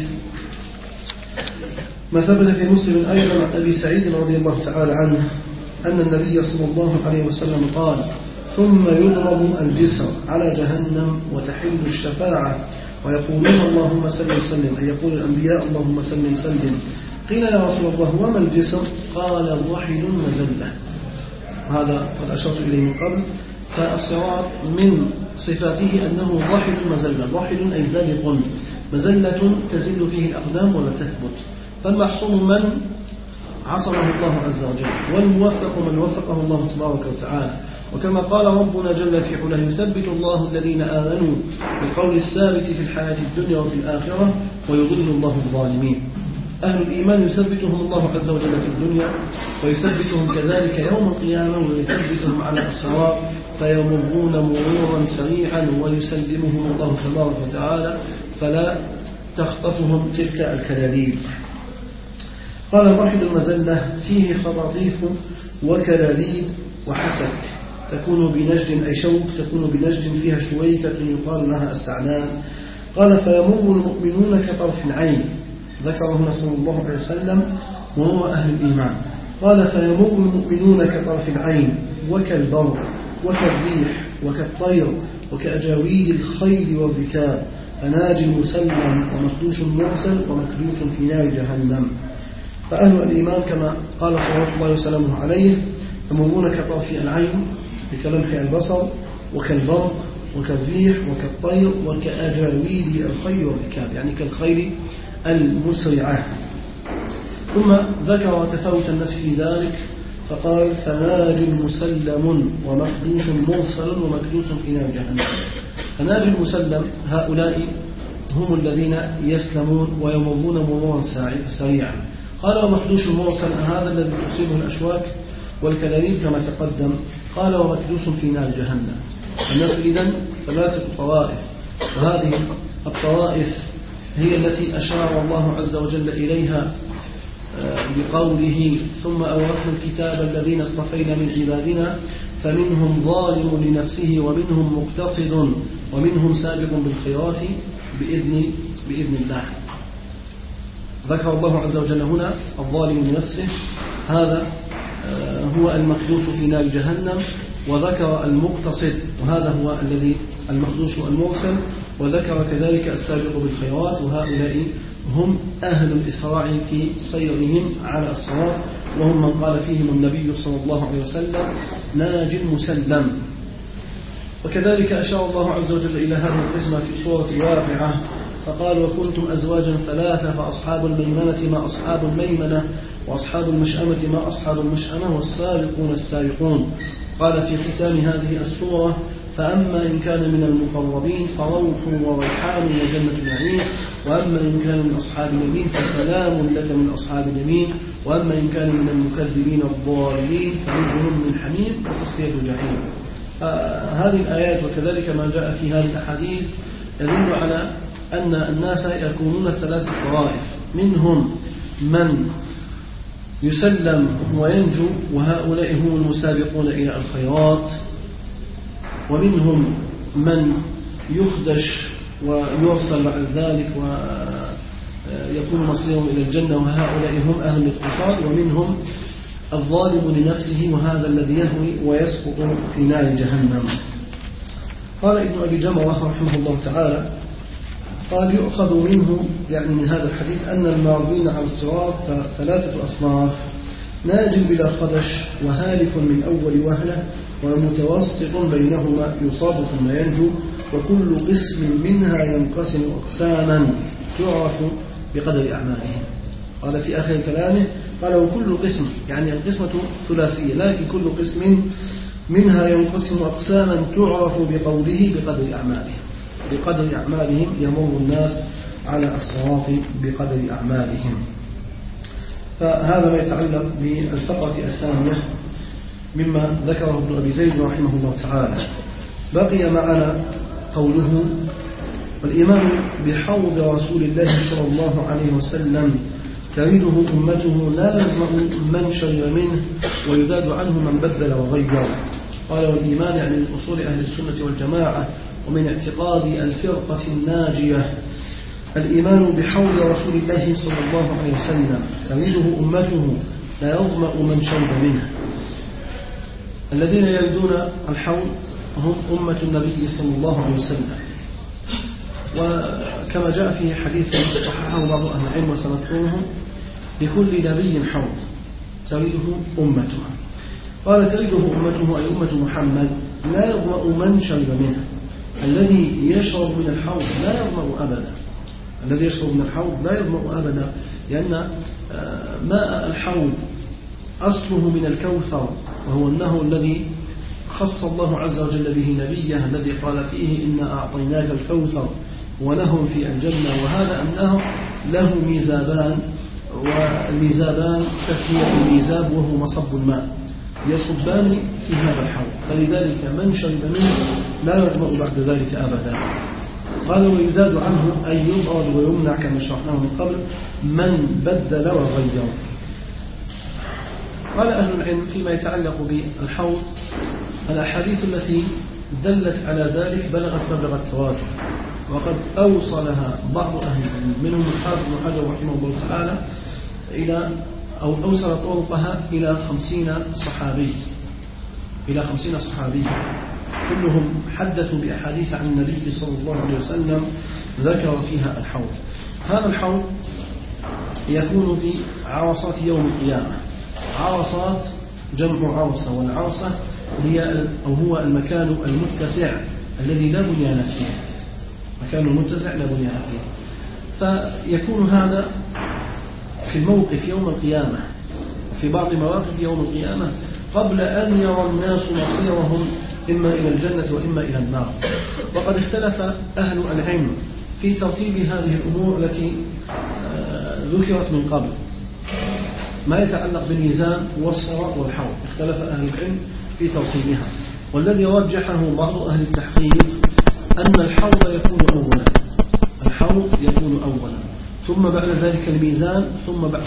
ما ثبت في مسلم أيضا عن أبي سعيد رضي الله تعالى عنه أن النبي صلى الله عليه وسلم قال: ثم يضرب الجسر على جهنم وتحل الشفاعة ويقولون اللهم سلم سلم، أي يقول الأنبياء اللهم سلم سلم. قيل: يا رسول الله وما الجسر؟ قال: وحل مزلة. هذا قد أشرت إليه من قبل. فالصراط من صفاته أنه ضحل مزلة. ضحل أي زلق، مزلة تزل فيه الأقدام ولا تثبت. فالمحصوم من عصمه الله عز وجل، والموفق من وفقه الله تبارك وتعالى. وكما قال ربنا جل في علاه: يثبت الله الذين آمنوا بالقول الثابت في الحياة الدنيا وفي الآخرة ويضل الله الظالمين. أهل الإيمان يثبتهم الله عز وجل في الدنيا، ويثبتهم كذلك يوم القيامة، ويثبتهم على الصراط فيمرون مرورا سريعا ويسلمهم الله تبارك وتعالى فلا تخطفهم تلك الكلاليب. قال الرحل المزلة فيه خطاطيف وكلاليب وحسك تكون بنجد أي شوك تكون بنجد فيها شويكة يقال لها السعنان. قال فيمر المؤمنون كطرف العين، ذكره صلى الله عليه وسلم وهو أهل الإيمان. قال فيمر المؤمنون كطرف العين وكالبرق وكالريح وكالطير وكأجاويد الخيل والركاب، فناج مسلم ومخدوش مرسل ومكدوس في نار جهنم. فأهل الإيمان كما قال صلى الله وسلم عليه يمرون كطرف العين بكلمح البصر وكالبرق وكالريح وكالطير وكأجاويد الخيل والركاب، يعني كالخيل المسرعة. ثم ذكر تفاوت الناس في ذلك فقال فناج مسلم ومكدوس مرسل ومكدوس في نار جهنم. فناج المسلم هؤلاء هم الذين يسلمون ويمرون مرورا سريعا. قال ومكدوس مرسل هذا الذي تصيبه الأشواك والكلاليب كما تقدم. قال ومكدوس في نار جهنم. الناس إذن ثلاثة طوائف، وهذه الطوائف هي التي أشار الله عز وجل إليها بقوله ثم أورثنا الكتاب الذين اصطفينا من عبادنا فمنهم ظالم لنفسه ومنهم مقتصد ومنهم سابق بالخيرات بإذن الله. ذكر الله عز وجل هنا الظالم لنفسه، هذا هو المخدوش في نار جهنم، وذكر المقتصد وهذا هو الذي المخدوش المرسل، وذكر كذلك السابق بالخيرات، وهؤلاء هم أهل الإسراع في سيرهم على الصراط، وهم من قال فيهم النبي صلى الله عليه وسلم ناج مسلم. وكذلك أشار الله عز وجل إلى هذه القسمة في سورة الواقعة فقال وكنتم أزواجا ثلاثة فأصحاب الميمنة ما أصحاب الميمنة وأصحاب المشأمة ما أصحاب المشأمة والسابقون السابقون. قال في ختام هذه السورة فأما إن كان من المقربين فروح وريحان وجنة نعيم، وأما إن كان من أصحاب اليمين فسلام لك من أصحاب اليمين، وأما إن كان من المكذبين الضالين فنزل من حميم وتصلية جحيم. هذه الآيات وكذلك ما جاء في هذه الأحاديث يدل على أن الناس يكونون ثلاثة طوائف، منهم من يسلم وينجو وهؤلاء هم المسابقون إلى الخيرات، ومنهم من يخدش ويرسل بعد ذلك ويكون مصيرهم إلى الجنة وهؤلاء هم أهل الاقتصاد، ومنهم الظالم لنفسه وهذا الذي يهوي ويسقط في نار جهنم. قال ابن أبي جمرة رحمه الله تعالى قال يؤخذ منه يعني من هذا الحديث أن المارين على الصراط ثلاثة أصناف: ناج بلا خدش وهالك من أول وهلة ومتوسط بينهما يصاب ثم ينجو، وكل قسم منها ينقسم أقساما تعرف بقدر أعمالهم. قال في آخر كلامه قال وكل قسم يعني القسمة ثلاثية، لكن كل قسم منها ينقسم أقساما تعرف بقوله بقدر أعمالهم. بقدر أعمالهم يمر الناس على الصراط بقدر أعمالهم. فهذا ما يتعلق بالفقرة الثانية مما ذكره ابن أبي زيد رحمه الله تعالى. بقي معنا قوله والإيمان بحوض رسول الله صلى الله عليه وسلم تريده أمته لا يظمأ من شرب منه ويزاد عنه من بدل وغير. قال والإيمان يعني من أصول أهل السنة والجماعة ومن اعتقاد الفرقة الناجية الإيمان بحوض رسول الله صلى الله عليه وسلم تريده أمته لا يظمأ من شرب منه. الذين يريدون الحوض هم أمة النبي صلى الله عليه وسلم، وكما جاء في حديث صححه بعض أهل العلم وسنذكره لكل نبي حوض تريده أمته. قال تريده أمته أي أمة محمد لا يظمأ من شرب منه. الذي يشرب من الحوض لا يظمأ أبدا، الذي يشرب من الحوض لا يظمأ أبدا، لأن ماء الحوض أصله من الكوثر، وهو النهر الذي خص الله عز وجل به نبيه الذي قال فيه إنا أعطيناك الكوثر ونهر في الجنة. وهذا النهر له ميزابان، والميزابان تسمية الميزاب وهو مصب الماء، يصبان في هذا الحوض، فلذلك من شرب منه لا يظمأ بعد ذلك أبدا. قال ويزاد عنه أن يبعد ويمنع كما شرحناه من قبل من بدل وغير. قال أهل العلم فيما يتعلق بالحوض الأحاديث التي دلت على ذلك بلغت مبلغ التواتر، وقد أوصلها بعض أهل العلم منهم الحافظ بن حجر رحمه الله تعالى إلى أو أوصل طرقها إلى 50 صحابي كلهم حدثوا بأحاديث عن النبي صلى الله عليه وسلم ذكر فيها الحوض. هذا الحوض يكون في عرصات يوم القيامة. عرصات جمع عرصة، والعرصة هو المكان المتسع الذي لا بنيان فيه، مكان متسع لا بنيان فيه. فيكون هذا في الموقف يوم القيامة، في بعض مواقف يوم القيامة قبل أن يرى الناس مصيرهم إما إلى الجنة وإما إلى النار. وقد اختلف أهل العلم في ترتيب هذه الأمور التي ذكرت من قبل، ما يتعلق بالميزان والصراط والحوض، اختلف أهل العلم في ترتيبها. والذي رجحه بعض أهل التحقيق أن الحوض يكون أولا، ثم بعد ذلك الميزان، ثم بعد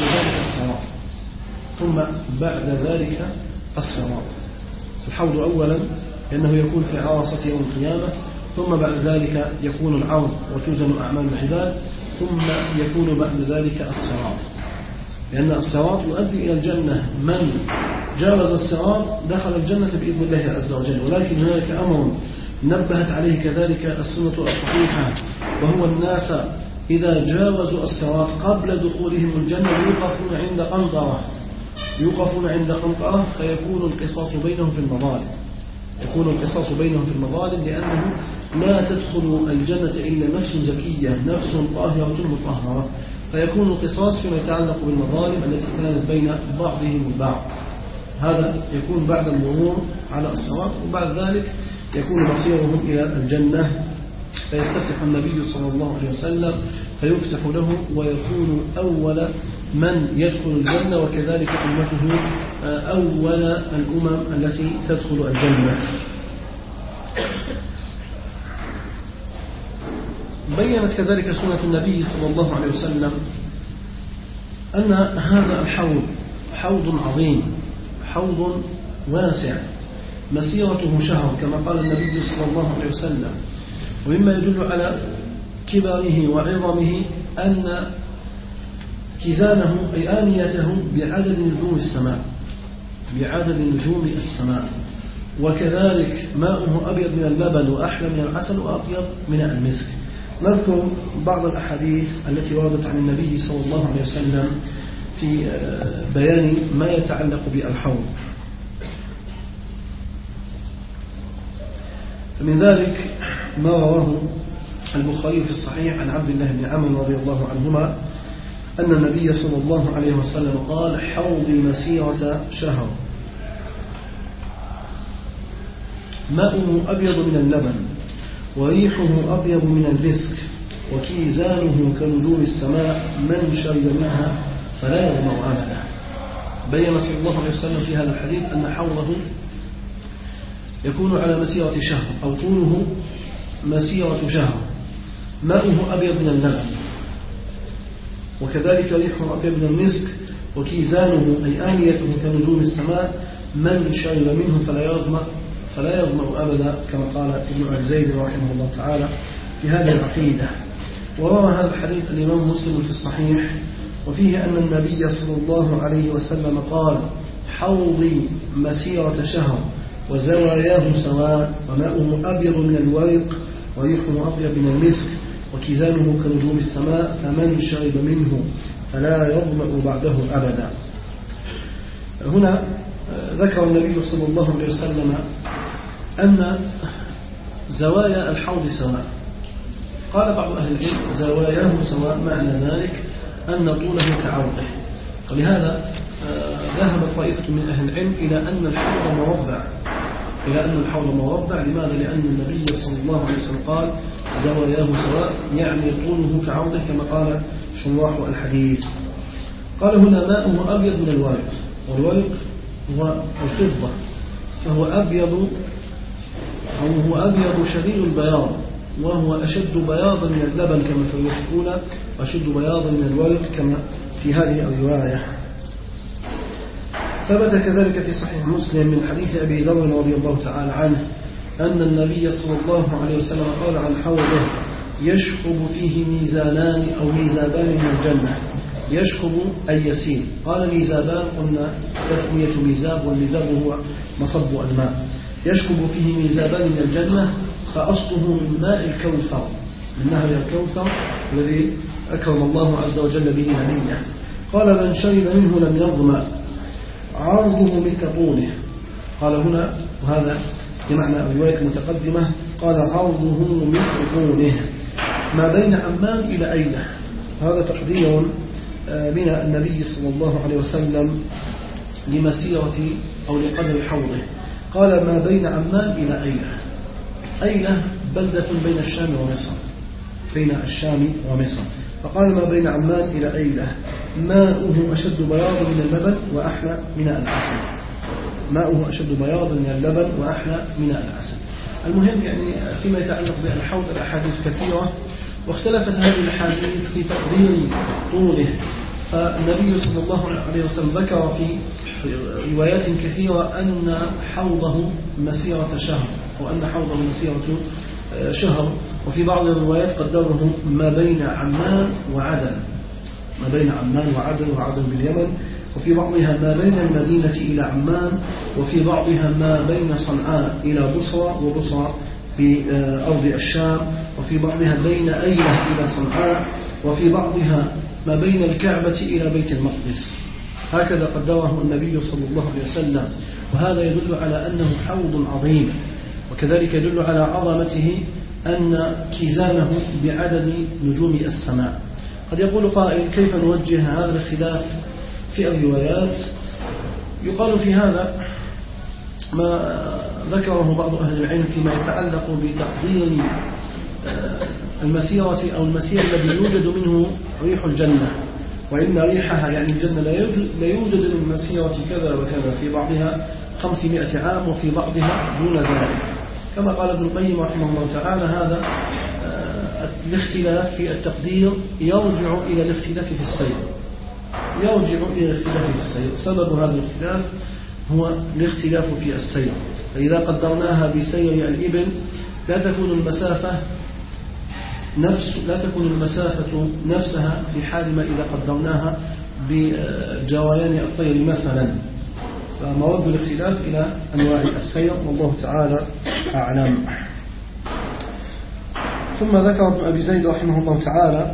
ذلك الصراط. الحوض أولا لأنه يكون في عرصة يوم القيامة، ثم بعد ذلك يكون العرض وتوزن أعمال العباد، ثم يكون بعد ذلك الصراط، لأن الصراط يؤدي إلى الجنة. من جاوز الصراط دخل الجنة بإذن الله عز وجل. ولكن هناك أمر نبهت عليه كذلك السنة الصحيحة، وهو الناس إذا جاوزوا الصراط قبل دخولهم الجنة يوقفون عند قنطرة فيكون القصاص بينهم في المظالم، لأنه لا تدخل الجنة إلا نفس زكية، نفس طاهرة مطهرة، فيكون القصاص فيما يتعلق بالمظالم التي كانت بين بعضهم البعض. هذا يكون بعد المرور على الصراط، وبعد ذلك يكون مصيرهم إلى الجنة، فيستفتح النبي صلى الله عليه وسلم فيفتح له ويكون أول من يدخل الجنة، وكذلك أمته أول الأمم التي تدخل الجنة. بيّنت كذلك سنة النبي صلى الله عليه وسلم أن هذا الحوض حوض عظيم، حوض واسع، مسيرته شهر كما قال النبي صلى الله عليه وسلم. ومما يدل على كباره وعظمه أن كيزانه أي آنيته بعدد نجوم السماء، وكذلك ماؤه أبيض من اللبن وأحلى من العسل وأطيب من المسك. نذكر بعض الأحاديث التي وردت عن النبي صلى الله عليه وسلم في بيان ما يتعلق بالحوض. فمن ذلك ما رواه البخاري في الصحيح عن عبد الله بن عمرو رضي الله عنهما أن النبي صلى الله عليه وسلم قال: حوضي مسيرة شهر، ماؤه أبيض من اللبن وريحه أبيض من المسك وكيزانه كنجوم السماء، من شرب منها فلا يظمأ أبدا. بين صلى الله عليه وسلم في هذا الحديث أن حوضه يكون على مسيرة شهر أو طوله مسيرة شهر، ماؤه أبيض من اللبن وكذلك ريحه أبيض من المسك وكيزانه أي آنيته كنجوم السماء، من شرب منه فلا يظمأ أبدا، كما قال ابن الزيد رحمه الله تعالى في هذه العقيدة. وروى هذا الحديث الإمام مسلم في الصحيح، وفيه أن النبي صلى الله عليه وسلم قال: حوضي مسيرة شهر وزواياه سواء، وماؤه أبيض من الورق وريحه أطيب من المسك وكيزانه كنجوم السماء، فمن شرب منه فلا يظمأ بعده أبدا. هنا ذكر النبي صلى الله عليه وسلم أن زوايا الحوض سواء. قال بعض أهل العلم: زواياه سواء، معنى ذلك أن طوله كعرضه. ولهذا ذهب طائفة من أهل العلم إلى أن الحوض مربع. لماذا؟ لأن النبي صلى الله عليه وسلم قال: زواياه سواء، يعني طوله كعرضه، كما قال شراح الحديث. قال هنا: ماؤه أبيض من الورق، والورق والفضة، فهو أبيض أو هو أبيض شديد البياض، وهو أشد بياضا من اللبن كما في الرواية الأولى، وأشد بياضا من الورق كما في هذه الرواية. ثبت كذلك في صحيح مسلم من حديث أبي ذر رضي الله تعالى عنه أن النبي صلى الله عليه وسلم قال عن حوضه: يشخب فيه ميزانان أو ميزابان من الجنة. يشخب أي يسيل. قال ميزابان، قلنا تثنية ميزاب، والميزاب هو مصب الماء. يشخب فيه ميزابان من الجنة، فأصله من ماء الكوثر، من نهر الكوثر الذي أكرم الله عز وجل به نبيه. قال: من شرب منه لم يظمأ، عرضه مثل طوله. قال هنا، وهذا بمعنى الرواية المتقدمة، قال: عرضه مثل طوله، ما بين عمان إلى أيلة. هذا تقدير من النبي صلى الله عليه وسلم لمسيرة أو لقدر حوضه. قال: ما بين عمان إلى أيلة. أيلة بلدة بين الشام ومصر، بين الشام ومصر. فقال: ما بين عمان إلى أيلة، ماؤه أشد بياضا من اللبن وأحلى من العسل. ماؤه أشد بياضا من اللبن وأحلى من العسل. المهم يعني فيما يتعلق بالحوض الأحاديث كثيرة، واختلفت هذه الأحاديث في تقدير طوله. فالنبي صلى الله عليه وسلم ذكر في روايات كثيرة أن حوضه مسيرة شهر، وأن حوضه مسيرة شهر. وفي بعض الروايات قدره ما بين عمان وعدن، ما بين عمان وعدن، وعدن باليمن. وفي بعضها ما بين المدينة إلى عمان، وفي بعضها ما بين صنعاء إلى بصرى، وبصرى في أرض الشام. وفي بعضها بين أيلة إلى صنعاء، وفي بعضها ما بين الكعبة إلى بيت المقدس. هكذا قدره النبي صلى الله عليه وسلم. وهذا يدل على أنه حوض عظيم، وكذلك يدل على عظمته أن كيزانه بعدد نجوم السماء. قد يقول قائل: كيف نوجه هذا الخلاف في الروايات؟ يقال في هذا ما ذكره بعض أهل العلم فيما يتعلق بتقدير المسيرة أو المسير الذي يوجد منه ريح الجنة. وإن ريحها يعني الجنة لا يوجد من مسيرة كذا وكذا، في بعضها 500 عام وفي بعضها دون ذلك. كما قال ابن القيم رحمه الله تعالى: هذا الاختلاف في التقدير يرجع إلى الاختلاف في السير، يرجع إلى الاختلاف في السير. سبب هذا الاختلاف هو الاختلاف في السير. فإذا قدرناها بسير الإبل لا تكون المسافة نفسها في حال ما إذا قدرناها بجريان الطير مثلا. فمرد الاختلاف إلى أنواع السير، والله تعالى أعلم. ثم ذكر ابن أبي زيد رحمه الله تعالى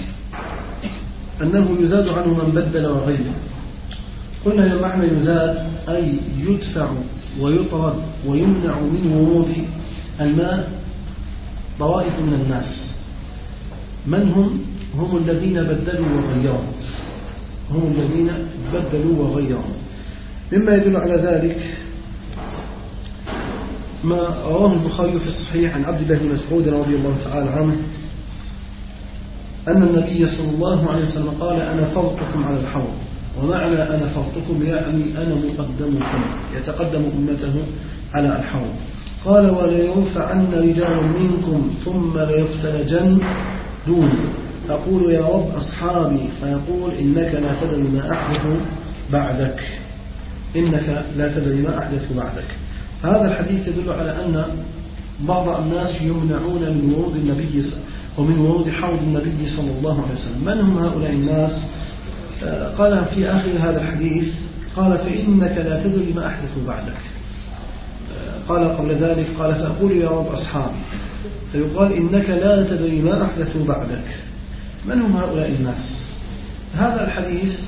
أنه يزاد عنه من بدل وغير. قلنا المعنى يزاد أي يدفع ويطرد ويمنع من ورود الماء طوائف من الناس. من هم الذين بدلوا وغيروا، هم الذين بدلوا وغيروا. مما يدل على ذلك ما رواه البخاري في الصحيح عن عبد الله بن مسعود رضي الله تعالى عنه أن النبي صلى الله عليه وسلم قال: أنا فرطكم على الحوض. ومعنى أنا فرطكم يعني أنا مقدمكم، يتقدم أمته على الحوض. قال: وليرفعن رجال منكم ثم ليقتلجن دوني، أقول يا رب أصحابي، فيقول: إنك لا تدري ما أحدث بعدك، إنك لا تدري ما أحدث بعدك. هذا الحديث يدل على أن بعض الناس يمنعون من ورود النبي ومن ورود حوض النبي صلى الله عليه وسلم. من هم هؤلاء الناس؟ قال في آخر هذا الحديث: قال: فإنك لا تدري ما أحدث بعدك. قال قبل ذلك: قال: فأقول يا رب أصحابي، فيقال: إنك لا تدري ما أحدث بعدك. من هم هؤلاء الناس؟ هذا الحديث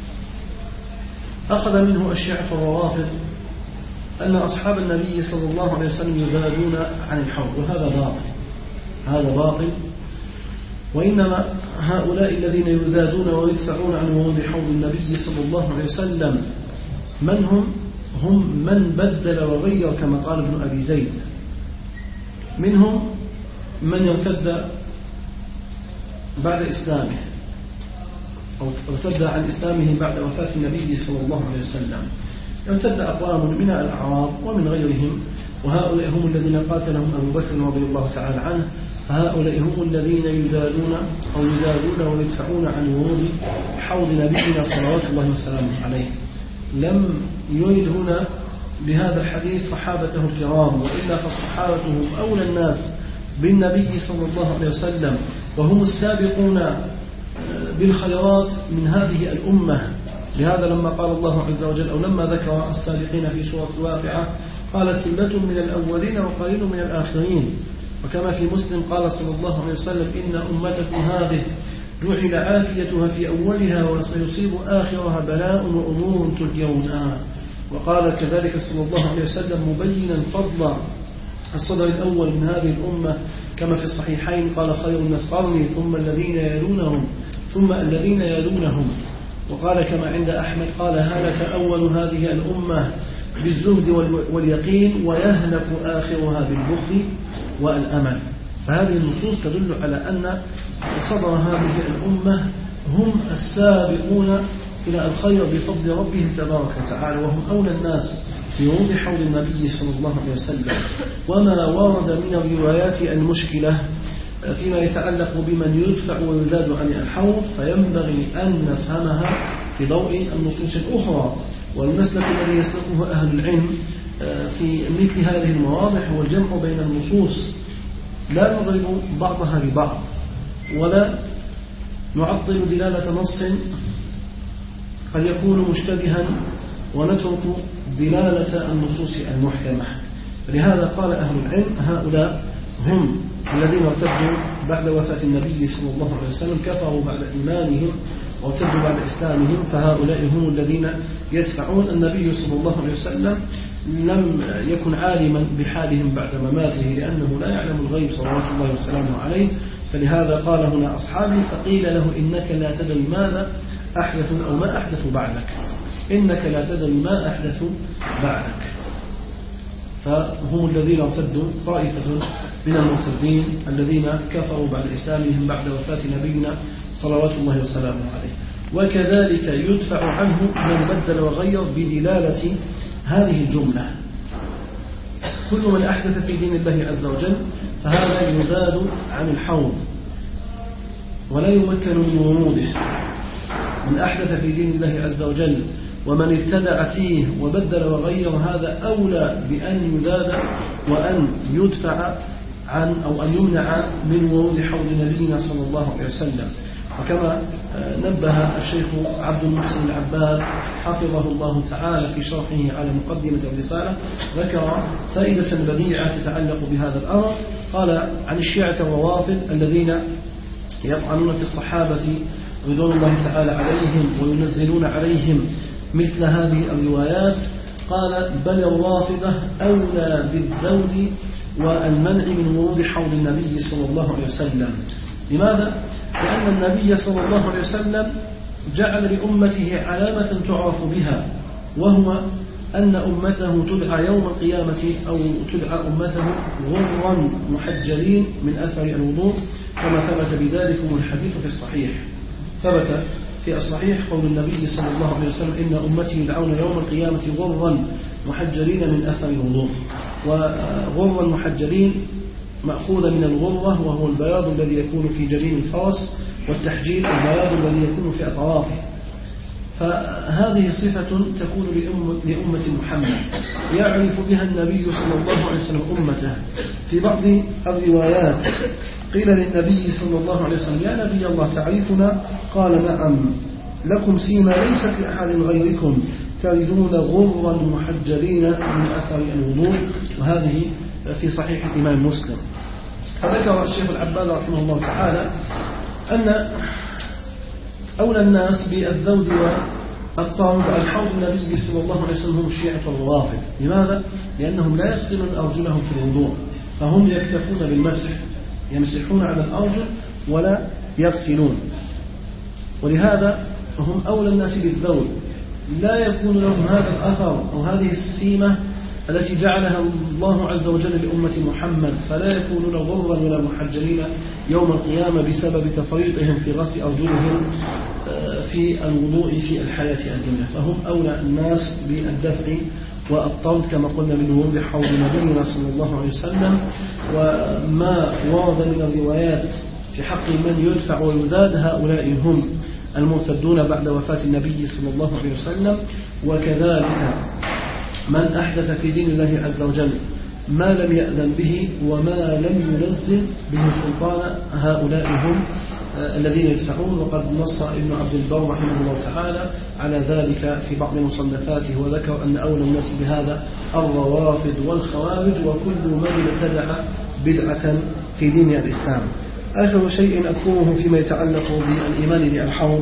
أخذ منه الشيعة والروافض أن أصحاب النبي صلى الله عليه وسلم يذادون عن الحوض، وهذا باطل، هذا باطل. وإنما هؤلاء الذين يذادون ويدفعون عن ورود حوض النبي صلى الله عليه وسلم من هم من بدل وغير، كما قال ابن أبي زيد. منهم من ارتد بعد إسلامه أو ارتد عن إسلامه بعد وفاة النبي صلى الله عليه وسلم. ارتد أقوام من الأعراب ومن غيرهم، وهؤلاء هم الذين قاتلهم أبو بكر رضي الله تعالى عنه، فهؤلاء هم الذين يدادون ويدفعون عن ورود حوض نبينا صلوات الله وسلامه عليه. لم يرد هنا بهذا الحديث صحابته الكرام، وإلا فالصحابة هم أولى الناس بالنبي صلى الله عليه وسلم، وهم السابقون بالخيرات من هذه الأمة. لهذا لما قال الله عز وجل أو لما ذكر السابقين في سورة الواقعة قال ثلة من الأولين وقليل من الآخرين. وكما في مسلم قال صلى الله عليه وسلم إن أمتكم هذه جعل عافيتها في أولها وسيصيب آخرها بلاء وأمور ترجعونها. وقال كذلك صلى الله عليه وسلم مبينا فضل الصدر الأول من هذه الأمة كما في الصحيحين قال خير الناس قرني ثم الذين يلونهم ثم الذين يلونهم. وقال كما عند أحمد قال هلك أول هذه الأمة بالزهد واليقين ويهلك آخرها بالبخل والأمل. فهذه النصوص تدل على أن صدر هذه الأمة هم السابقون إلى الخير بفضل ربهم تبارك وتعالى، وهم أولى الناس في ورود حول النبي صلى الله عليه وسلم. وما ورد من الروايات المشكلة فيما يتعلق بمن يدفع ويزاد عن الحوض فينبغي أن نفهمها في ضوء النصوص الأخرى. والمسلك الذي يسلكه أهل العلم في مثل هذه المواضع هو الجمع بين النصوص، لا نضرب بعضها ببعض ولا نعطل دلالة نص قد يكون مشتبها ونترك دلالة النصوص المحكمة. لهذا قال أهل العلم هؤلاء هم الذين ارتدوا بعد وفاة النبي صلى الله عليه وسلم، كفروا بعد إيمانهم وارتدوا بعد إسلامهم، فهؤلاء هم الذين يدفعون. النبي صلى الله عليه وسلم لم يكن عالما بحالهم بعد مماته لأنه لا يعلم الغيب صلوات الله وسلامه عليه، فلهذا قال هنا أصحابي فقيل له إنك لا تدري ماذا أحدث أو ما أحدث بعدك، إنك لا تدري ما أحدث بعدك. فهم الذين ارتدوا طائفة من المرتدين الذين كفروا بعد إسلامهم بعد وفاة نبينا صلوات الله وسلامه عليه. وكذلك يدفع عنه من بدل وغير بدلالة هذه الجملة. كل من أحدث في دين الله عز وجل فهذا يزاد عن الحوض ولا يمكن من وروده. من أحدث في دين الله عز وجل ومن ابتدع فيه وبدل وغير هذا أولى بأن يزاد وأن يدفع عن أو أن يمنع من ورود حوض نبينا صلى الله عليه وسلم. وكما نبه الشيخ عبد المحسن العباد حفظه الله تعالى في شرحه على مقدمة الرسالة ذكر فائدة بديعة تتعلق بهذا الأمر. قال عن الشيعة الروافض الذين يطعنون في الصحابة رضوان الله تعالى عليهم وينزلون عليهم مثل هذه الروايات، قال بل الرافضة أولى بالذود والمنع من ورود حوض النبي صلى الله عليه وسلم. لماذا؟ لأن النبي صلى الله عليه وسلم جعل لأمته علامة تعرف بها، وهو أن أمته تدعى يوم القيامة أو تدعى أمته غرا محجلين من أثر الوضوء، كما ثبت بذلك الحديث في الصحيح. ثبت في الصحيح قول النبي صلى الله عليه وسلم إن أمتي يدعون يوم القيامة غرا محجلين من أثر الوضوء. وغرا محجلين مأخوذ من الغرة وهو البياض الذي يكون في جبين الفرس، والتحجيل البياض الذي يكون في أطرافه. فهذه صفة تكون لأمة محمد يعرف بها النبي صلى الله عليه وسلم أمته. في بعض الروايات قيل للنبي صلى الله عليه وسلم يا نبي الله تعرفنا؟ قال نعم، لكم سيما ليست لأحد غيركم تردون غرا محجلين من أثر الوضوء. وهذه في صحيح الإمام مسلم. فذكر الشيخ العباد رحمه الله تعالى أن أولى الناس بالذود والطعن على حوض النبي صلى الله عليه وسلم هم الشيعة الروافض. لماذا؟ لأنهم لا يغسلون أرجلهم في الوضوء، فهم يكتفون بالمسح، يمسحون على الأرجل ولا يغسلون، ولهذا هم أولى الناس بالذود. لا يكون لهم هذا الأثر أو هذه السيمة التي جعلها الله عز وجل لأمة محمد، فلا يكونون غرا ولا محجلين يوم القيامة بسبب تفريطهم في غسل أرجلهم في الوضوء في الحياة الدنيا، فهم أولى الناس بالدفع والطرد كما قلنا من ورود حوض نبينا صلى الله عليه وسلم. وما ورد من الروايات في حق من يدفع ويداد هؤلاء هم المرتدون بعد وفاة النبي صلى الله عليه وسلم. وكذلك من أحدث في دين الله عز وجل ما لم يأذن به وما لم ينزل به سلطان، هؤلاء هم الذين يدفعون. وقد نص ابن عبد البر رحمه الله تعالى على ذلك في بعض مصنفاته، وذكر أن أولى الناس بهذا الروافض والخوارج وكل من ابتدع بدعة في دين الإسلام. آخر شيء أذكره فيما يتعلق بالإيمان بالحوض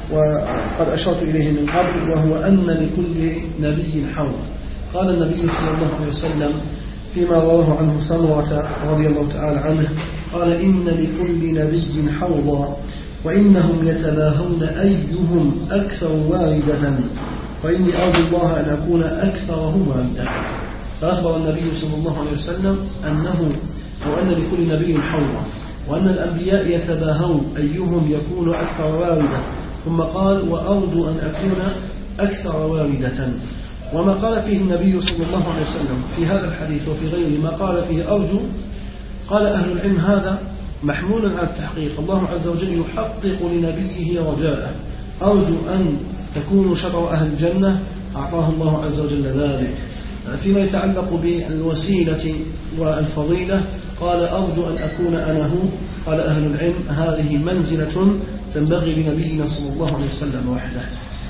وقد أشرت إليه من قبل، وهو أن لكل نبي حوض. قال النبي صلى الله عليه وسلم فيما رواه عنه سمرة رضي الله تعالى عنه قال: إن لكل نبي حوضا وإنهم يتباهون أيهم أكثر واردة، وإني أرجو الله أن أكون أكثرهم واردا. فأخبر النبي صلى الله عليه وسلم أنه وأن لكل نبي حوضا، وأن الأنبياء يتباهون أيهم يكون أكثر واردة، ثم قال: وأرجو أن أكون أكثر واردة. وما قال فيه النبي صلى الله عليه وسلم في هذا الحديث وفي غيره ما قال فيه أرجو، قال أهل العلم هذا محمول على التحقيق. الله عز وجل يحقق لنبيه رجاءه، أرجو أن تكونوا شطر أهل الجنة، أعطاه الله عز وجل ذلك. فيما يتعلق بالوسيلة والفضيلة قال: أرجو أن أكون أنا هو. قال أهل العلم هذه منزلة تنبغي لنبينا صلى الله عليه وسلم وحده.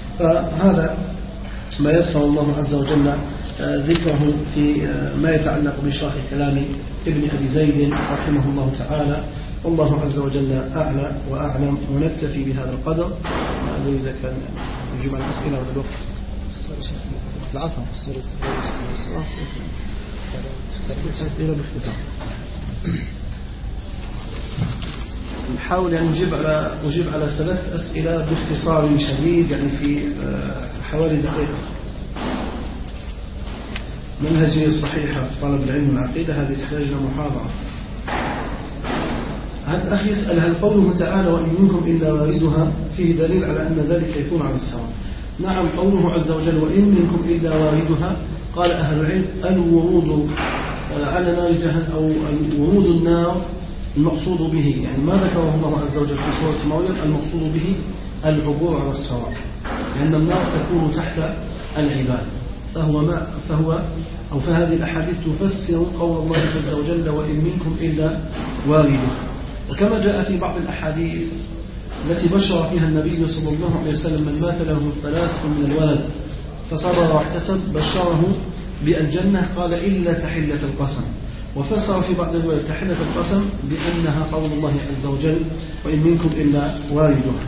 فهذا ما يسر الله عز وجل ذكره في ما يتعلق بشرح كلام ابن أبي زيد رحمه الله تعالى. والله عز وجل أعلى وأعلم، ونكتفي بهذا القدر. إذا كان يجب على الأسئلة ولا الوقت العصر أسئلة باختصار. نحاول يعني أجيب على 3 أسئلة باختصار شديد، يعني في حوالي دقيقة. منهجية الصحيحة في طلب العلم والعقيدة هذه تحتاج إلى محاضرة. هذا أخي يسأل: هل قوله تعالى وإن منكم إلا واردها فيه دليل على أن ذلك يكون على السواء؟ نعم، قوله عز وجل وإن منكم إلا واردها، قال أهل العلم الورود على نار جهنم أو ورود النار المقصود به، يعني ما ذكره الله عز وجل في سورة مريم، المقصود به العبور على الصراط، لأن النار تكون تحت العباد. فهذه الأحاديث تفسر قول الله عز وجل وإن منكم إلا واردها. وكما جاء في بعض الأحاديث التي بشر فيها النبي صلى الله عليه وسلم من مات له 3 من الولد فصبر واحتسب بشره بالجنة، قال إلا تحلة القسم. وفسر في بعض الروايات تحلة القسم بأنها قول الله عز وجل وإن منكم إلا واردها.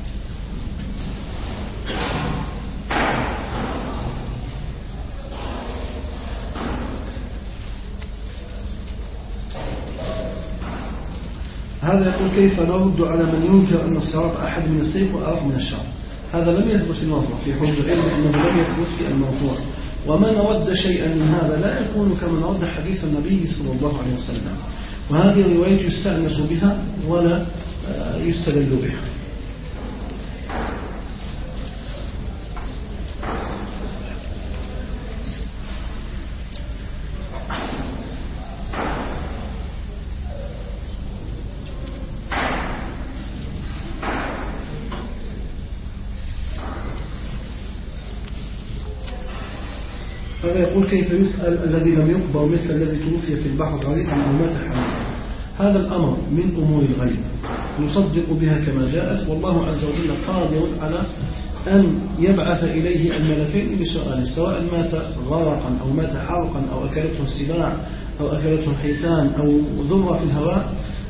هذا يقول: كيف نرد على من ينكر أن الصراط أحد من السيف وأرق من الشر؟ هذا لم يثبت في الموضوع في حجة العلم، أنه لم يثبت في الموضوع. ومن رد شيئا من هذا لا يكون كمن رد حديث النبي صلى الله عليه وسلم، وهذه الرواية يستأنس بها ولا يستدل بها. هذا يقول: كيف يسأل الذي لم يقبر مثل الذي توفي في البحر غريقا أو مات حاملا؟ هذا الأمر من أمور الغيب نصدق بها كما جاءت، والله عز وجل قادر على أن يبعث إليه الملكين لسؤاله، سواء مات غرقا أو مات حرقا أو أكلته السباع أو أكلته الحيتان أو ذرة في الهواء،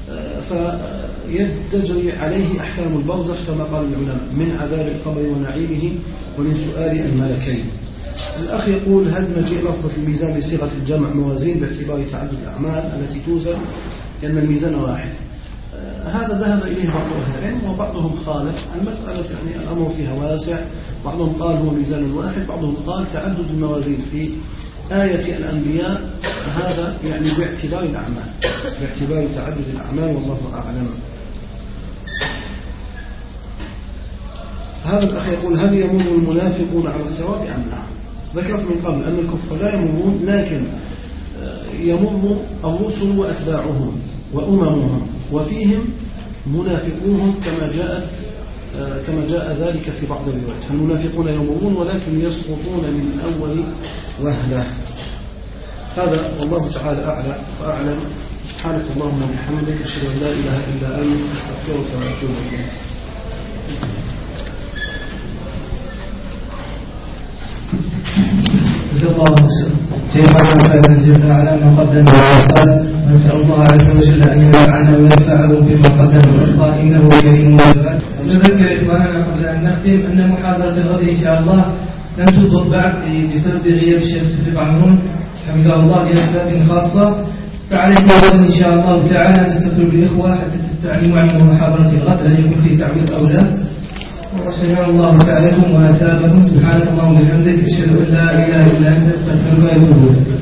فيتجري عليه أحكام البرزخ كما قال العلماء من عذاب القبر ونعيمه ومن سؤال الملكين. الأخ يقول: هل مجيء لفظة الميزان بصيغة الجمع موازين باعتبار تعدد الأعمال التي توزن لأن الميزان واحد؟ هذا ذهب إليه بعض أهل العلم وبعضهم خالف. المسألة يعني الأمر فيها واسع، بعضهم قال هو ميزان واحد، بعضهم قال تعدد الموازين في آية الأنبياء هذا يعني باعتبار الأعمال، باعتبار تعدد الأعمال، والله أعلم. هذا الأخ يقول: هل يمر المنافقون على الصواب أم لا؟ ذكرت من قبل أن الكفر لا يمرون، لكن يمر الرسل وأتباعهم وأممهم، وفيهم منافقوهم كما جاء ذلك في بعض الروايات. المنافقون يمرون ولكن يسقطون من أول وهلة. هذا والله تعالى أعلى وأعلم. سبحانك اللهم وبحمدك، أشهد أن لا إله إلا أنت، أستغفرك وأتوب إليك. جزا الله شيخنا خير الجزاء على ما قدم وقال. نسأل الله عز وجل أن ينفعنا وينفعه بما قدم وألقى، إنه كريم وجواد. نذكر إخواننا قبل أن نختم أن محاضرة الغد إن شاء الله لم تضبط بعد بسبب غياب الشيخ توفيق عمرون حمد الله لأسباب خاصة، فعليكم غدا إن شاء الله تعالى أن تتصلوا بالإخوة حتى تستعلموا عن محاضرة الغد، هل يكون فيه تعويض أو لا. وشكر الله سعيكم وأثابكم. سبحانك اللهم وبحمدك، أشهد أن لا إله إلا أنت، أستغفرك وأتوب إليك.